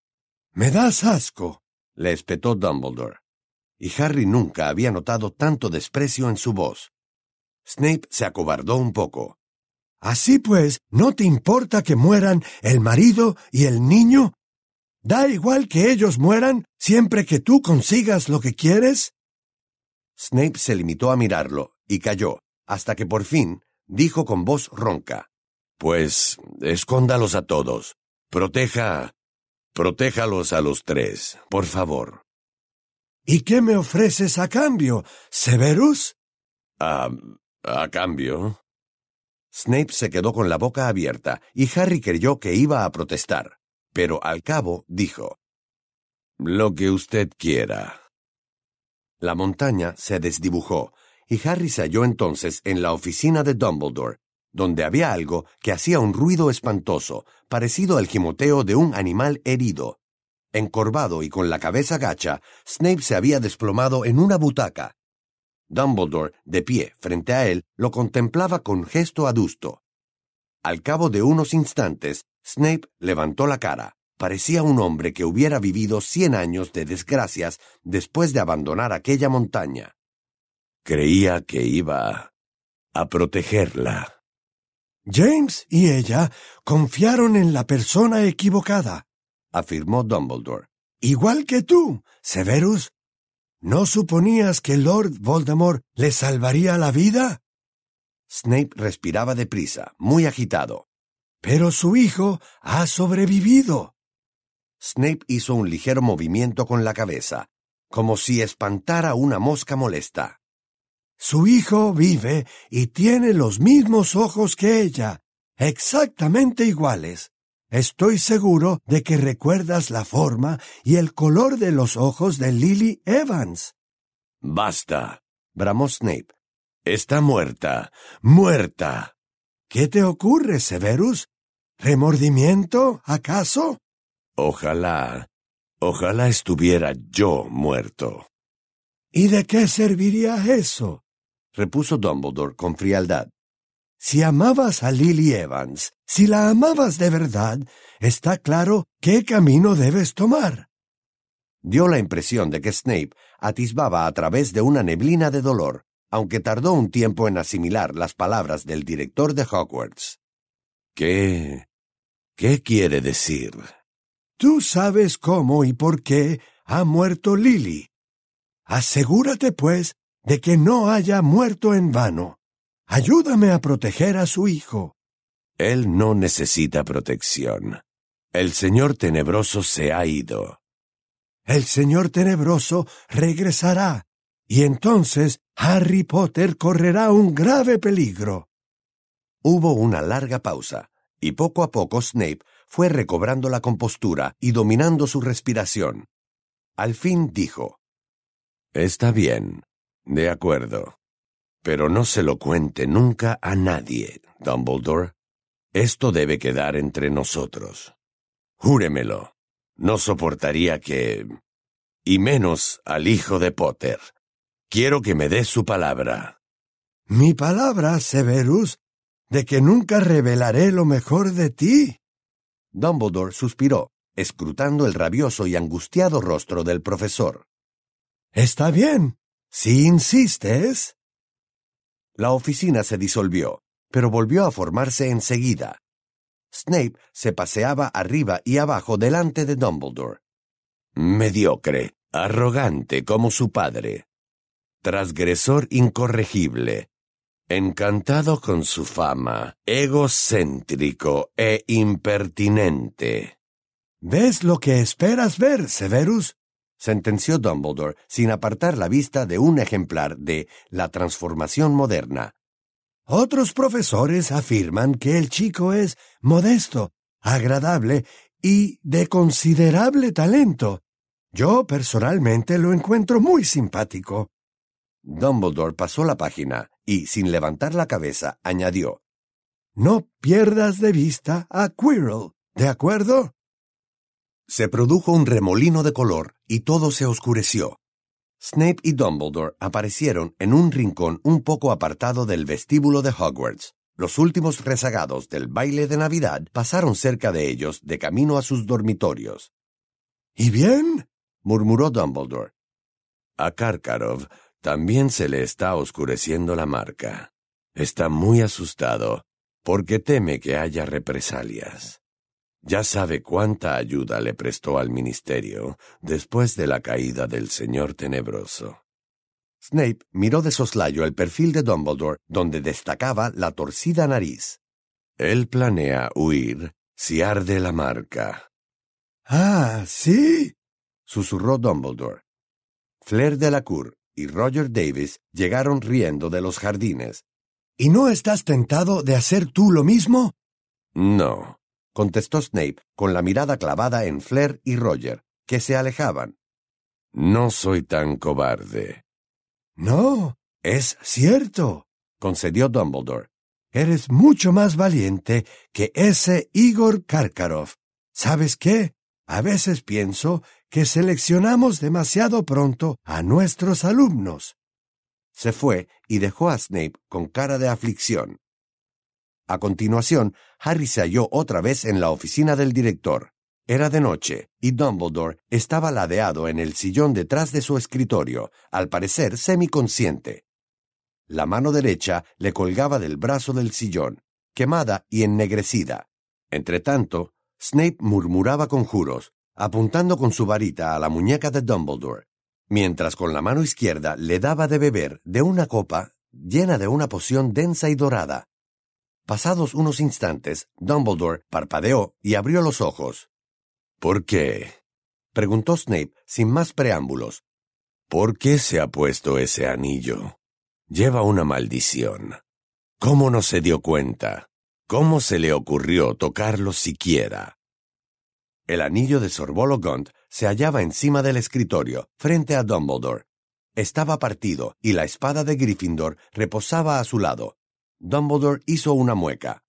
Me das asco, le espetó Dumbledore, y Harry nunca había notado tanto desprecio en su voz. Snape se acobardó un poco. Así pues, ¿no te importa que mueran el marido y el niño? ¿Da igual que ellos mueran siempre que tú consigas lo que quieres? Snape se limitó a mirarlo y calló, hasta que por fin dijo con voz ronca. Pues escóndalos a todos. Proteja... protéjalos a los tres, por favor. ¿Y qué me ofreces a cambio, Severus? ¿A... a cambio? Snape se quedó con la boca abierta y Harry creyó que iba a protestar, pero al cabo dijo: «Lo que usted quiera». La montaña se desdibujó y Harry se halló entonces en la oficina de Dumbledore, donde había algo que hacía un ruido espantoso, parecido al gimoteo de un animal herido. Encorvado y con la cabeza gacha, Snape se había desplomado en una butaca. Dumbledore, de pie frente a él, lo contemplaba con gesto adusto. Al cabo de unos instantes, Snape levantó la cara. Parecía un hombre que hubiera vivido cien años de desgracias después de abandonar aquella montaña. Creía que iba a protegerla. James y ella confiaron en la persona equivocada, afirmó Dumbledore. Igual que tú, Severus. ¿No suponías que Lord Voldemort le salvaría la vida? Snape respiraba deprisa, muy agitado. Pero su hijo ha sobrevivido. Snape hizo un ligero movimiento con la cabeza, como si espantara una mosca molesta. Su hijo vive y tiene los mismos ojos que ella, exactamente iguales. Estoy seguro de que recuerdas la forma y el color de los ojos de Lily Evans. «Basta», bramó Snape. «Está muerta, muerta». ¿Qué te ocurre, Severus? ¿Remordimiento, acaso? Ojalá, ojalá estuviera yo muerto. ¿Y de qué serviría eso? Repuso Dumbledore con frialdad. Si amabas a Lily Evans, si la amabas de verdad, está claro qué camino debes tomar. Dio la impresión de que Snape atisbaba a través de una neblina de dolor, aunque tardó un tiempo en asimilar las palabras del director de Hogwarts. ¿Qué... qué quiere decir? Tú sabes cómo y por qué ha muerto Lily. Asegúrate, pues, de que no haya muerto en vano. Ayúdame a proteger a su hijo. Él no necesita protección. El Señor Tenebroso se ha ido. El Señor Tenebroso regresará, y entonces Harry Potter correrá un grave peligro. Hubo una larga pausa, y poco a poco Snape fue recobrando la compostura y dominando su respiración. Al fin dijo: Está bien, de acuerdo. Pero no se lo cuente nunca a nadie, Dumbledore. Esto debe quedar entre nosotros. Júremelo. No soportaría que... Y menos al hijo de Potter. Quiero que me dé su palabra. ¿Mi palabra, Severus, de que nunca revelaré lo mejor de ti? Dumbledore suspiró, escrutando el rabioso y angustiado rostro del profesor. Está bien, si insistes. La oficina se disolvió, pero volvió a formarse enseguida. Snape se paseaba arriba y abajo delante de Dumbledore. Mediocre, arrogante como su padre. Transgresor incorregible. Encantado con su fama, egocéntrico e impertinente. ¿Ves lo que esperas ver, Severus?, sentenció Dumbledore sin apartar la vista de un ejemplar de La Transformación Moderna. Otros profesores afirman que el chico es modesto, agradable y de considerable talento. Yo personalmente lo encuentro muy simpático. Dumbledore pasó la página y, sin levantar la cabeza, añadió: No pierdas de vista a Quirrell, ¿de acuerdo? Se produjo un remolino de color y todo se oscureció. Snape y Dumbledore aparecieron en un rincón un poco apartado del vestíbulo de Hogwarts. Los últimos rezagados del baile de Navidad pasaron cerca de ellos de camino a sus dormitorios. ¿Y bien?, murmuró Dumbledore. A Karkaroff también se le está oscureciendo la marca. Está muy asustado porque teme que haya represalias. Ya sabe cuánta ayuda le prestó al ministerio después de la caída del Señor Tenebroso. Snape miró de soslayo el perfil de Dumbledore, donde destacaba la torcida nariz. Él planea huir si arde la marca. «Ah, ¿sí?», susurró Dumbledore. Fleur Delacour y Roger Davis llegaron riendo de los jardines. «¿Y no estás tentado de hacer tú lo mismo?». «No», contestó Snape con la mirada clavada en Fleur y Roger, que se alejaban. «No soy tan cobarde». «No, es cierto», concedió Dumbledore. «Eres mucho más valiente que ese Igor Karkaroff. ¿Sabes qué? A veces pienso que seleccionamos demasiado pronto a nuestros alumnos». Se fue y dejó a Snape con cara de aflicción. A continuación, Harry se halló otra vez en la oficina del director. Era de noche, y Dumbledore estaba ladeado en el sillón detrás de su escritorio, al parecer semiconsciente. La mano derecha le colgaba del brazo del sillón, quemada y ennegrecida. Entretanto, Snape murmuraba conjuros, apuntando con su varita a la muñeca de Dumbledore, mientras con la mano izquierda le daba de beber de una copa llena de una poción densa y dorada. Pasados unos instantes, Dumbledore parpadeó y abrió los ojos. «¿Por qué?», preguntó Snape sin más preámbulos. «¿Por qué se ha puesto ese anillo? Lleva una maldición. ¿Cómo no se dio cuenta? ¿Cómo se le ocurrió tocarlo siquiera?» El anillo de Sorbolo Gaunt se hallaba encima del escritorio, frente a Dumbledore. Estaba partido y la espada de Gryffindor reposaba a su lado. Dumbledore hizo una mueca.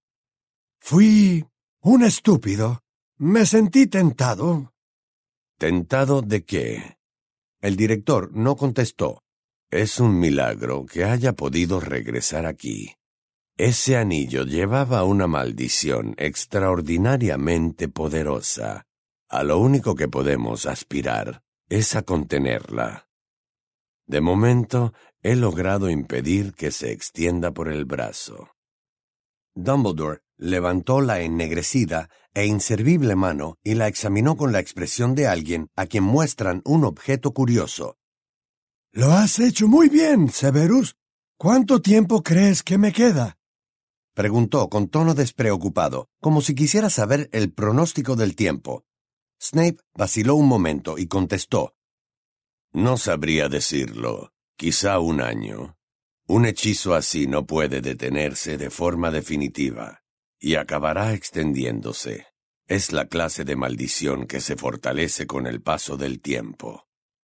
«Fui un estúpido. Me sentí tentado». «¿Tentado de qué?». El director no contestó. «Es un milagro que haya podido regresar aquí. Ese anillo llevaba una maldición extraordinariamente poderosa. A lo único que podemos aspirar es a contenerla. De momento, he logrado impedir que se extienda por el brazo». Dumbledore levantó la ennegrecida e inservible mano y la examinó con la expresión de alguien a quien muestran un objeto curioso. «Lo has hecho muy bien, Severus. ¿Cuánto tiempo crees que me queda?». Preguntó con tono despreocupado, como si quisiera saber el pronóstico del tiempo. Snape vaciló un momento y contestó. No sabría decirlo. Quizá un año. Un hechizo así no puede detenerse de forma definitiva, y acabará extendiéndose. Es la clase de maldición que se fortalece con el paso del tiempo.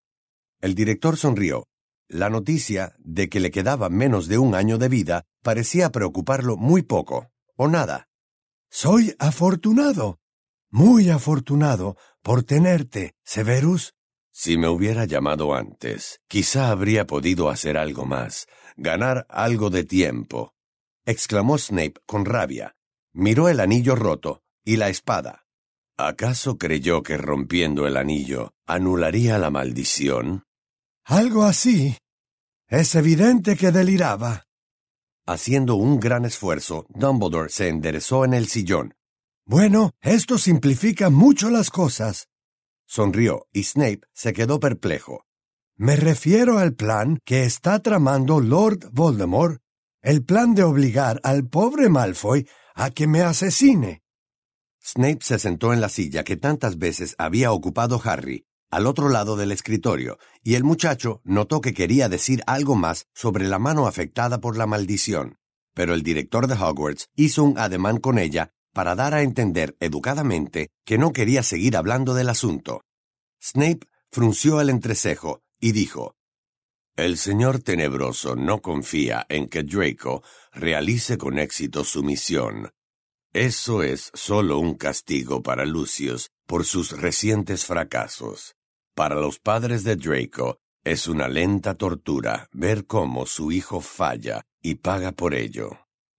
El director sonrió. La noticia de que le quedaba menos de un año de vida parecía preocuparlo muy poco, o nada. Soy afortunado, muy afortunado, por tenerte, Severus. Si me hubiera llamado antes, quizá habría podido hacer algo más, ganar algo de tiempo, exclamó Snape con rabia. Miró el anillo roto y la espada. ¿Acaso creyó que rompiendo el anillo anularía la maldición? Algo así. Es evidente que deliraba. Haciendo un gran esfuerzo, Dumbledore se enderezó en el sillón. Bueno, esto simplifica mucho las cosas. Sonrió y Snape se quedó perplejo. Me refiero al plan que está tramando Lord Voldemort, el plan de obligar al pobre Malfoy a que me asesine. Snape se sentó en la silla que tantas veces había ocupado Harry, al otro lado del escritorio, y el muchacho notó que quería decir algo más sobre la mano afectada por la maldición, pero el director de Hogwarts hizo un ademán con ella para dar a entender educadamente que no quería seguir hablando del asunto. Snape frunció el entrecejo y dijo, «El señor Tenebroso no confía en que Draco realice con éxito su misión. Eso es solo un castigo para Lucius por sus recientes fracasos. Para los padres de Draco es una lenta tortura ver cómo su hijo falla y paga por ello».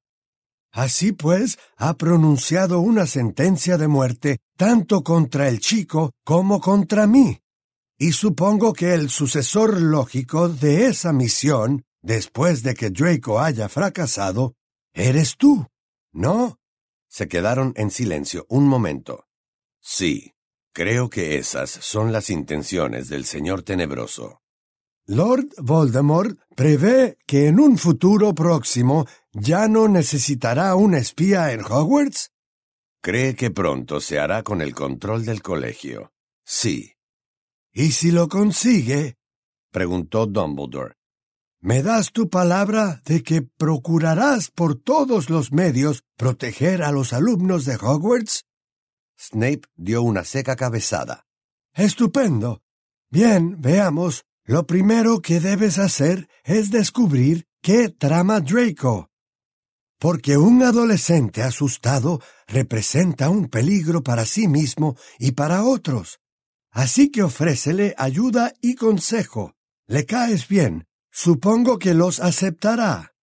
Así pues, ha pronunciado una sentencia de muerte tanto contra el chico como contra mí. Y supongo que el sucesor lógico de esa misión, después de que Draco haya fracasado, eres tú, ¿no? Se quedaron en silencio un momento. Sí, creo que esas son las intenciones del señor Tenebroso. Lord Voldemort prevé que en un futuro próximo ya no necesitará un espía en Hogwarts. Cree que pronto se hará con el control del colegio. Sí. ¿Y si lo consigue? Preguntó Dumbledore. ¿Me das tu palabra de que procurarás por todos los medios proteger a los alumnos de Hogwarts? Snape dio una seca cabezada. Estupendo. Bien, veamos. Lo primero que debes hacer es descubrir qué trama Draco. Porque un adolescente asustado representa un peligro para sí mismo y para otros. Así que ofrécele ayuda y consejo. Le caes bien. Supongo que los aceptará.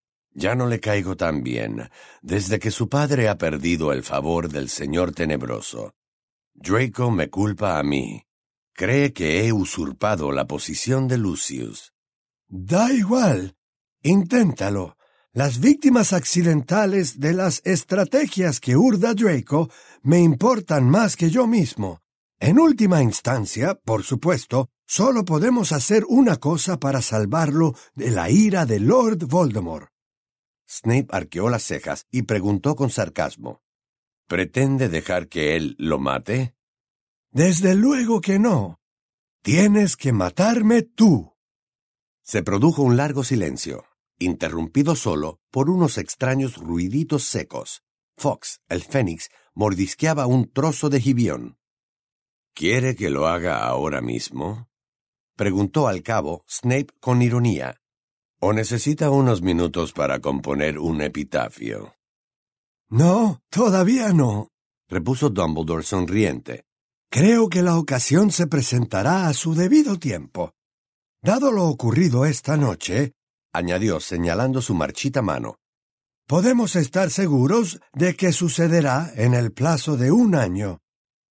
Ya no le caigo tan bien, desde que su padre ha perdido el favor del señor Tenebroso. Draco me culpa a mí. Cree que he usurpado la posición de Lucius. Da igual. Inténtalo. Las víctimas accidentales de las estrategias que urda Draco me importan más que yo mismo. En última instancia, por supuesto, solo podemos hacer una cosa para salvarlo de la ira de Lord Voldemort. Snape arqueó las cejas y preguntó con sarcasmo. ¿Pretende dejar que él lo mate? Desde luego que no. Tienes que matarme tú. Se produjo un largo silencio, interrumpido solo por unos extraños ruiditos secos. Fox, el Fénix, mordisqueaba un trozo de gibión. ¿Quiere que lo haga ahora mismo?, preguntó al cabo Snape con ironía. ¿O necesita unos minutos para componer un epitafio? No, todavía no, repuso Dumbledore sonriente. Creo que la ocasión se presentará a su debido tiempo. Dado lo ocurrido esta noche, añadió señalando su marchita mano, podemos estar seguros de que sucederá en el plazo de un año.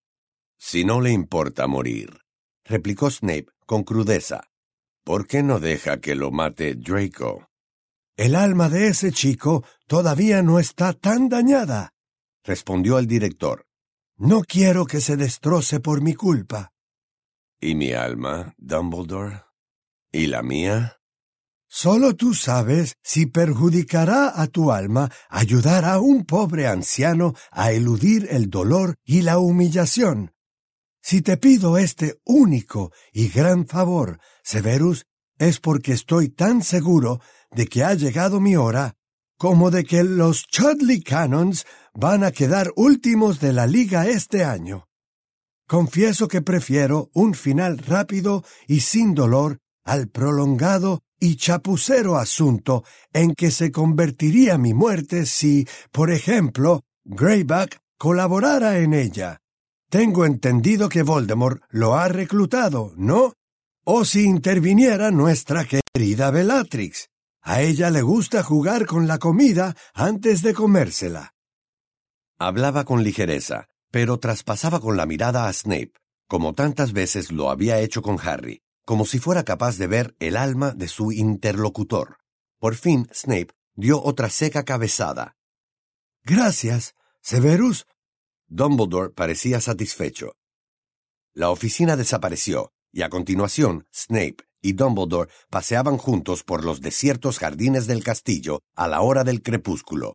Si no le importa morir, replicó Snape con crudeza, ¿por qué no deja que lo mate Draco? El alma de ese chico todavía no está tan dañada, respondió el director. No quiero que se destroce por mi culpa. ¿Y mi alma, Dumbledore? ¿Y la mía? Solo tú sabes si perjudicará a tu alma ayudar a un pobre anciano a eludir el dolor y la humillación. Si te pido este único y gran favor, Severus, es porque estoy tan seguro de que ha llegado mi hora como de que los Chudley Cannons van a quedar últimos de la liga este año. Confieso que prefiero un final rápido y sin dolor al prolongado y chapucero asunto en que se convertiría mi muerte si, por ejemplo, Greyback colaborara en ella. Tengo entendido que Voldemort lo ha reclutado, ¿no? O si interviniera nuestra querida Bellatrix. A ella le gusta jugar con la comida antes de comérsela. Hablaba con ligereza, pero traspasaba con la mirada a Snape, como tantas veces lo había hecho con Harry, como si fuera capaz de ver el alma de su interlocutor. Por fin Snape dio otra seca cabezada. «Gracias, Severus». Dumbledore parecía satisfecho. La oficina desapareció, y a continuación Snape y Dumbledore paseaban juntos por los desiertos jardines del castillo a la hora del crepúsculo.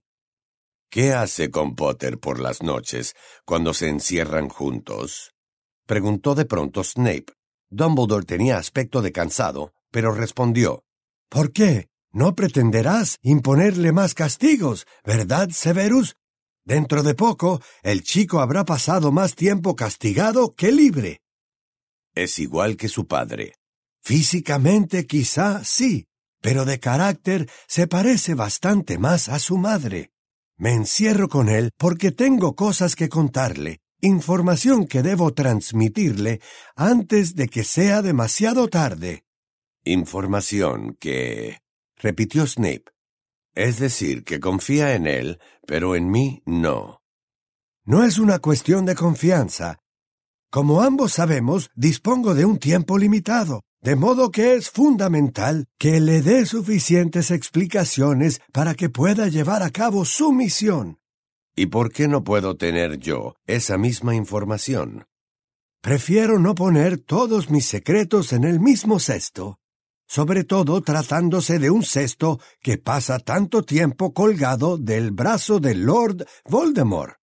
¿Qué hace con Potter por las noches cuando se encierran juntos?, preguntó de pronto Snape. Dumbledore tenía aspecto de cansado, pero respondió: «¿Por qué? No pretenderás imponerle más castigos, ¿verdad, Severus? Dentro de poco, el chico habrá pasado más tiempo castigado que libre». Es igual que su padre. Físicamente quizá sí, pero de carácter se parece bastante más a su madre. Me encierro con él porque tengo cosas que contarle, información que debo transmitirle antes de que sea demasiado tarde. Información que... repitió Snape. Es decir, que confía en él, pero en mí no. No es una cuestión de confianza. Como ambos sabemos, dispongo de un tiempo limitado, de modo que es fundamental que le dé suficientes explicaciones para que pueda llevar a cabo su misión. ¿Y por qué no puedo tener yo esa misma información? Prefiero no poner todos mis secretos en el mismo cesto, sobre todo tratándose de un cesto que pasa tanto tiempo colgado del brazo de Lord Voldemort.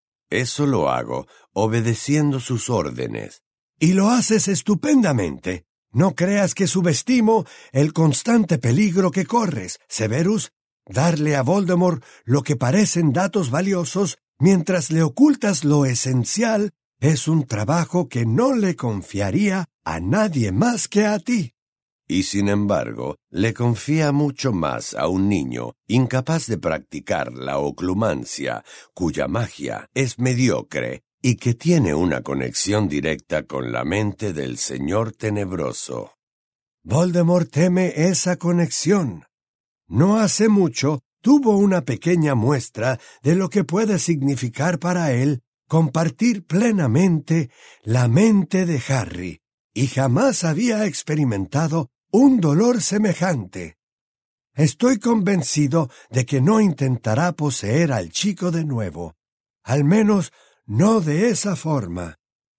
Eso lo hago obedeciendo sus órdenes. Y lo haces estupendamente. No creas que subestimo el constante peligro que corres, Severus. Darle a Voldemort lo que parecen datos valiosos mientras le ocultas lo esencial es un trabajo que no le confiaría a nadie más que a ti. Y sin embargo, le confía mucho más a un niño incapaz de practicar la oclumancia, cuya magia es mediocre y que tiene una conexión directa con la mente del Señor Tenebroso. Voldemort teme esa conexión. No hace mucho tuvo una pequeña muestra de lo que puede significar para él compartir plenamente la mente de Harry, y jamás había experimentado un dolor semejante. Estoy convencido de que no intentará poseer al chico de nuevo, al menos no de esa forma.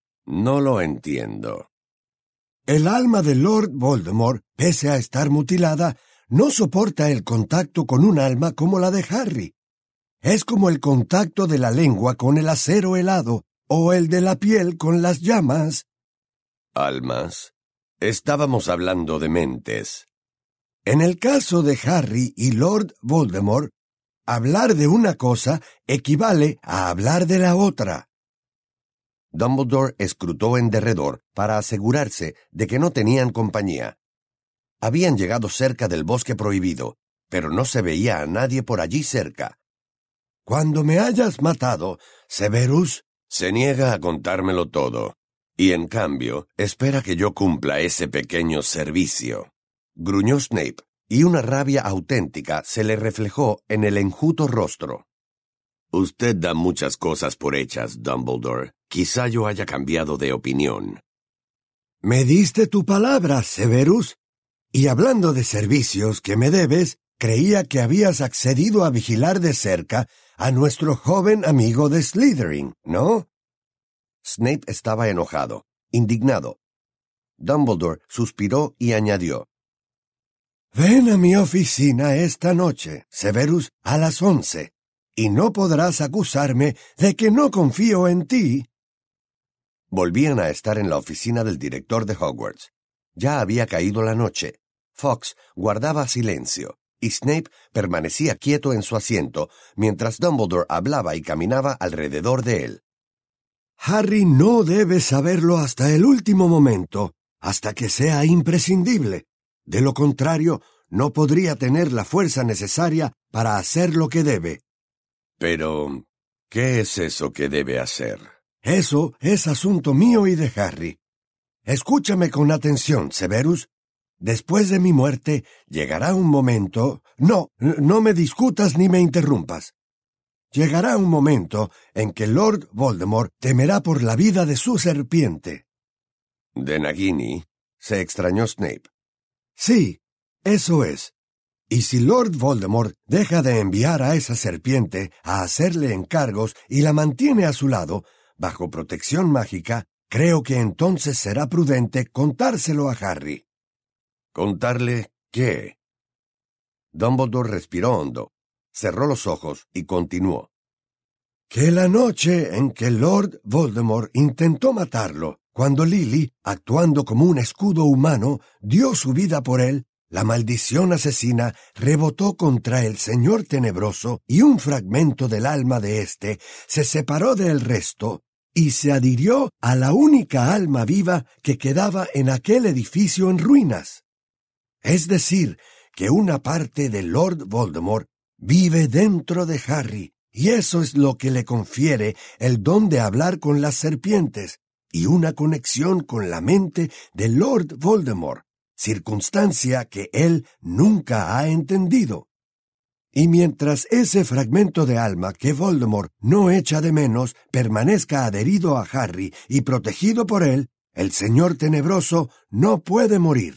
No lo entiendo. El alma de Lord Voldemort, pese a estar mutilada, no soporta el contacto con un alma como la de Harry. Es como el contacto de la lengua con el acero helado, o el de la piel con las llamas. ¿Almas? Estábamos hablando de mentes. En el caso de Harry y Lord Voldemort, hablar de una cosa equivale a hablar de la otra. Dumbledore escrutó en derredor para asegurarse de que no tenían compañía. Habían llegado cerca del bosque prohibido, pero no se veía a nadie por allí cerca. Cuando me hayas matado, Severus... Se niega a contármelo todo, y en cambio espera que yo cumpla ese pequeño servicio. Gruñó Snape, y una rabia auténtica se le reflejó en el enjuto rostro. Usted da muchas cosas por hechas, Dumbledore. Quizá yo haya cambiado de opinión. Me diste tu palabra, Severus. Y hablando de servicios que me debes, creía que habías accedido a vigilar de cerca a nuestro joven amigo de Slytherin, ¿no? Snape estaba enojado, indignado. Dumbledore suspiró y añadió: Ven a mi oficina esta noche, Severus, a las once, y no podrás acusarme de que no confío en ti. Volvían a estar en la oficina del director de Hogwarts. Ya había caído la noche. Fawkes guardaba silencio, y Snape permanecía quieto en su asiento, mientras Dumbledore hablaba y caminaba alrededor de él. Harry no debe saberlo hasta el último momento, hasta que sea imprescindible. De lo contrario, no podría tener la fuerza necesaria para hacer lo que debe. Pero, ¿qué es eso que debe hacer? Eso es asunto mío y de Harry. Escúchame con atención, Severus. Después de mi muerte, llegará un momento... No, no me discutas ni me interrumpas. Llegará un momento en que Lord Voldemort temerá por la vida de su serpiente. ¿De Nagini? Se extrañó Snape. Sí, eso es. Y si Lord Voldemort deja de enviar a esa serpiente a hacerle encargos y la mantiene a su lado, bajo protección mágica, creo que entonces será prudente contárselo a Harry. ¿Contarle qué? Dumbledore respiró hondo, cerró los ojos y continuó. Que la noche en que Lord Voldemort intentó matarlo, cuando Lily, actuando como un escudo humano, dio su vida por él, la maldición asesina rebotó contra el Señor Tenebroso y un fragmento del alma de éste se separó del resto y se adhirió a la única alma viva que quedaba en aquel edificio en ruinas. Es decir, que una parte de Lord Voldemort vive dentro de Harry, y eso es lo que le confiere el don de hablar con las serpientes y una conexión con la mente de Lord Voldemort, circunstancia que él nunca ha entendido. Y mientras ese fragmento de alma que Voldemort no echa de menos permanezca adherido a Harry y protegido por él, el Señor Tenebroso no puede morir.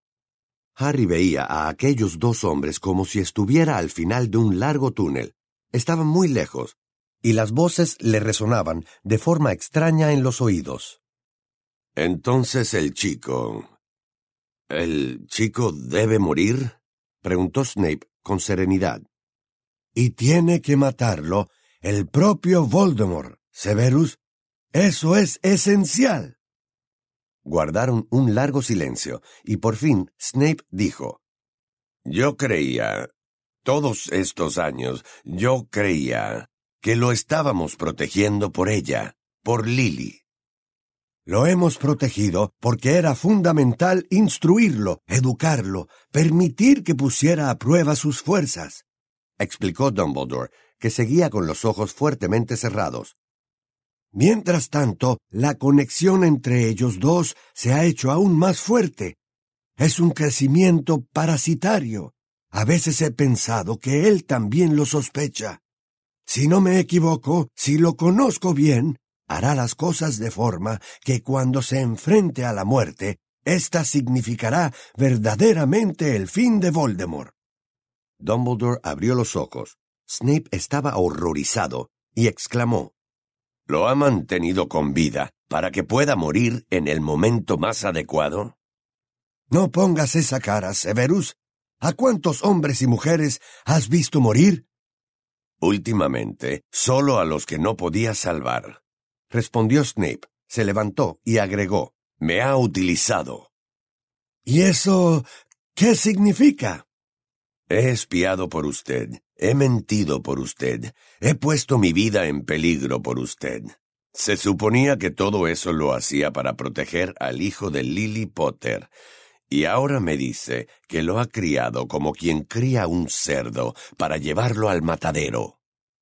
Harry veía a aquellos dos hombres como si estuviera al final de un largo túnel. Estaban muy lejos, y las voces le resonaban de forma extraña en los oídos. Entonces el chico... ¿El chico debe morir? Preguntó Snape con serenidad. Y tiene que matarlo el propio Voldemort, Severus. Eso es esencial. Guardaron un largo silencio, y por fin Snape dijo: Yo creía, todos estos años, yo creía que lo estábamos protegiendo por ella, por Lily. Lo hemos protegido porque era fundamental instruirlo, educarlo, permitir que pusiera a prueba sus fuerzas, explicó Dumbledore, que seguía con los ojos fuertemente cerrados. Mientras tanto, la conexión entre ellos dos se ha hecho aún más fuerte. Es un crecimiento parasitario. A veces he pensado que él también lo sospecha. Si no me equivoco, si lo conozco bien, hará las cosas de forma que cuando se enfrente a la muerte, ésta significará verdaderamente el fin de Voldemort. Dumbledore abrió los ojos. Snape estaba horrorizado y exclamó: ¿Lo ha mantenido con vida para que pueda morir en el momento más adecuado? No pongas esa cara, Severus. ¿A cuántos hombres y mujeres has visto morir? Últimamente, solo a los que no podía salvar, respondió Snape. Se levantó y agregó: me ha utilizado. ¿Y eso qué significa? He espiado por usted, he mentido por usted, he puesto mi vida en peligro por usted. Se suponía que todo eso lo hacía para proteger al hijo de Lily Potter, y ahora me dice que lo ha criado como quien cría un cerdo para llevarlo al matadero.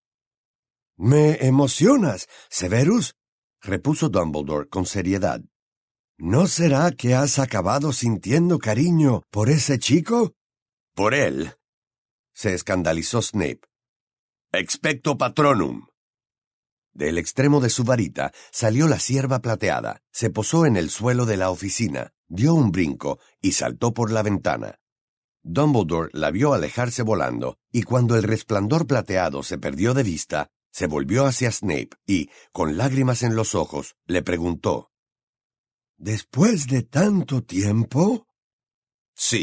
Me emocionas, Severus, repuso Dumbledore con seriedad. ¿No será que has acabado sintiendo cariño por ese chico? ¿Por él? Se escandalizó Snape. Expecto Patronum. Del extremo de su varita salió la cierva plateada, se posó en el suelo de la oficina, dio un brinco y saltó por la ventana. Dumbledore la vio alejarse volando, y cuando el resplandor plateado se perdió de vista, se volvió hacia Snape y, con lágrimas en los ojos, le preguntó: ¿Después de tanto tiempo? Sí,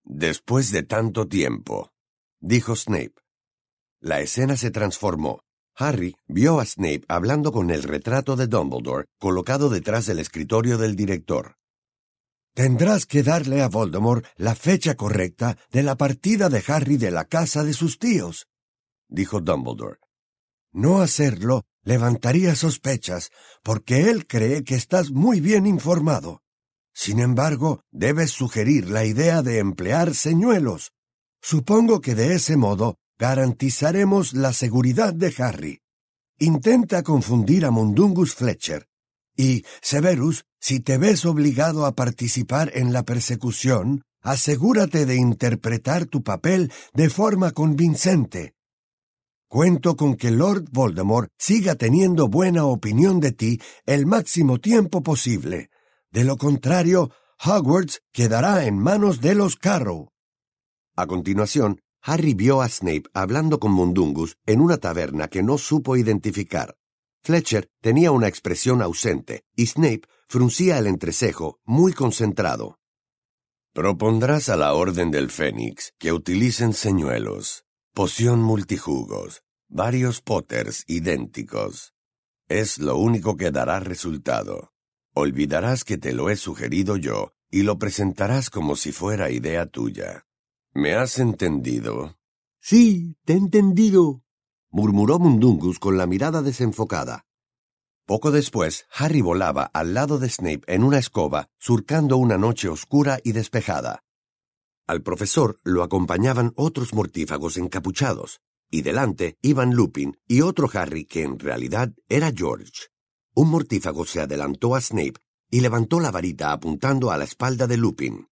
Después de tanto tiempo, dijo Snape. La escena se transformó. Harry vio a Snape hablando con el retrato de Dumbledore colocado detrás del escritorio del director. Tendrás que darle a Voldemort la fecha correcta de la partida de Harry de la casa de sus tíos, dijo Dumbledore. No hacerlo levantaría sospechas, porque él cree que estás muy bien informado. Sin embargo, debes sugerir la idea de emplear señuelos. Supongo que de ese modo garantizaremos la seguridad de Harry. Intenta confundir a Mundungus Fletcher. Y, Severus, si te ves obligado a participar en la persecución, asegúrate de interpretar tu papel de forma convincente. Cuento con que Lord Voldemort siga teniendo buena opinión de ti el máximo tiempo posible. De lo contrario, Hogwarts quedará en manos de los Carrow. A continuación, Harry vio a Snape hablando con Mundungus en una taberna que no supo identificar. Fletcher tenía una expresión ausente y Snape fruncía el entrecejo, muy concentrado. Propondrás a la Orden del Fénix que utilicen señuelos, poción multijugos, varios Potters idénticos. Es lo único que dará resultado. Olvidarás que te lo he sugerido yo y lo presentarás como si fuera idea tuya. ¿Me has entendido? Sí, te he entendido, murmuró Mundungus con la mirada desenfocada. Poco después, Harry volaba al lado de Snape en una escoba, surcando una noche oscura y despejada. Al profesor lo acompañaban otros mortífagos encapuchados, y delante iban Lupin y otro Harry que en realidad era George. Un mortífago se adelantó a Snape y levantó la varita apuntando a la espalda de Lupin.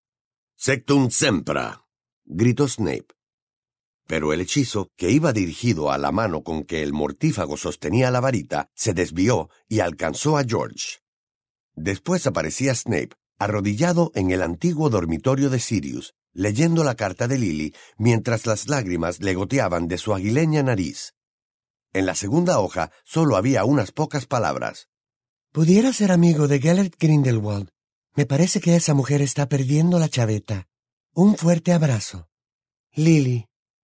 «Sectum sempra», gritó Snape. Pero el hechizo, que iba dirigido a la mano con que el mortífago sostenía la varita, se desvió y alcanzó a George. Después aparecía Snape, arrodillado en el antiguo dormitorio de Sirius, leyendo la carta de Lily mientras las lágrimas le goteaban de su aguileña nariz. En la segunda hoja solo había unas pocas palabras. Pudiera ser amigo de Gellert Grindelwald. Me parece que esa mujer está perdiendo la chaveta. Un fuerte abrazo. Lily.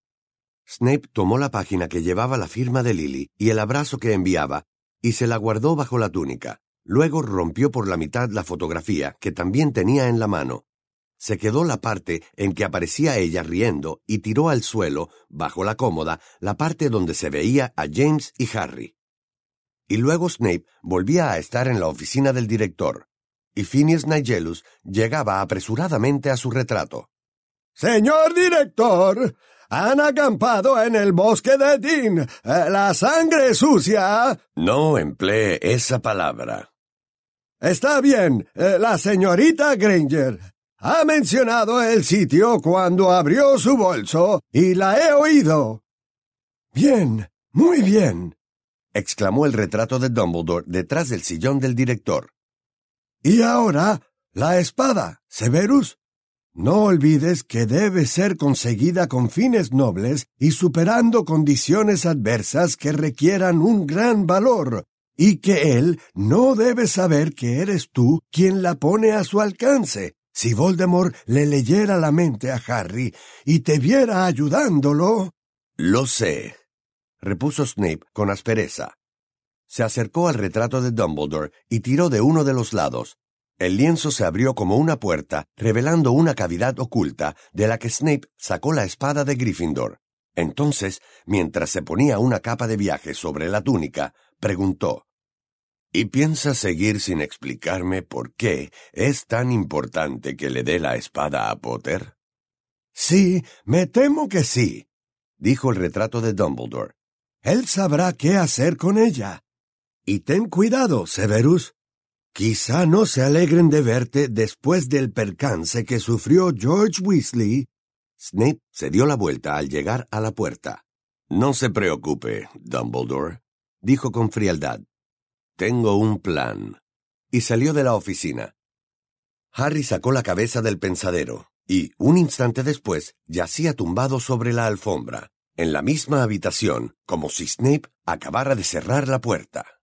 Snape tomó la página que llevaba la firma de Lily y el abrazo que enviaba, y se la guardó bajo la túnica. Luego rompió por la mitad la fotografía que también tenía en la mano. Se quedó la parte en que aparecía ella riendo y tiró al suelo, bajo la cómoda, la parte donde se veía a James y Harry. Y luego Snape volvía a estar en la oficina del director, y Phineas Nigellus llegaba apresuradamente a su retrato. «Señor director, han acampado en el bosque de Dean. La sangre sucia...» «No emplee esa palabra». «Está bien, la señorita Granger ha mencionado el sitio cuando abrió su bolso y la he oído». «Bien, muy bien», exclamó el retrato de Dumbledore detrás del sillón del director. «Y ahora, la espada, Severus. No olvides que debe ser conseguida con fines nobles y superando condiciones adversas que requieran un gran valor, y que él no debe saber que eres tú quien la pone a su alcance. Si Voldemort le leyera la mente a Harry y te viera ayudándolo...» «Lo sé», repuso Snape con aspereza. Se acercó al retrato de Dumbledore y tiró de uno de los lados. El lienzo se abrió como una puerta, revelando una cavidad oculta de la que Snape sacó la espada de Gryffindor. Entonces, mientras se ponía una capa de viaje sobre la túnica, preguntó: ¿Y piensa seguir sin explicarme por qué es tan importante que le dé la espada a Potter? «Sí, me temo que sí», dijo el retrato de Dumbledore. «Él sabrá qué hacer con ella. Y ten cuidado, Severus. Quizá no se alegren de verte después del percance que sufrió George Weasley». Snape se dio la vuelta al llegar a la puerta. «No se preocupe, Dumbledore», dijo con frialdad. «Tengo un plan». Y salió de la oficina. Harry sacó la cabeza del pensadero y, un instante después, yacía tumbado sobre la alfombra, en la misma habitación, como si Snape acabara de cerrar la puerta.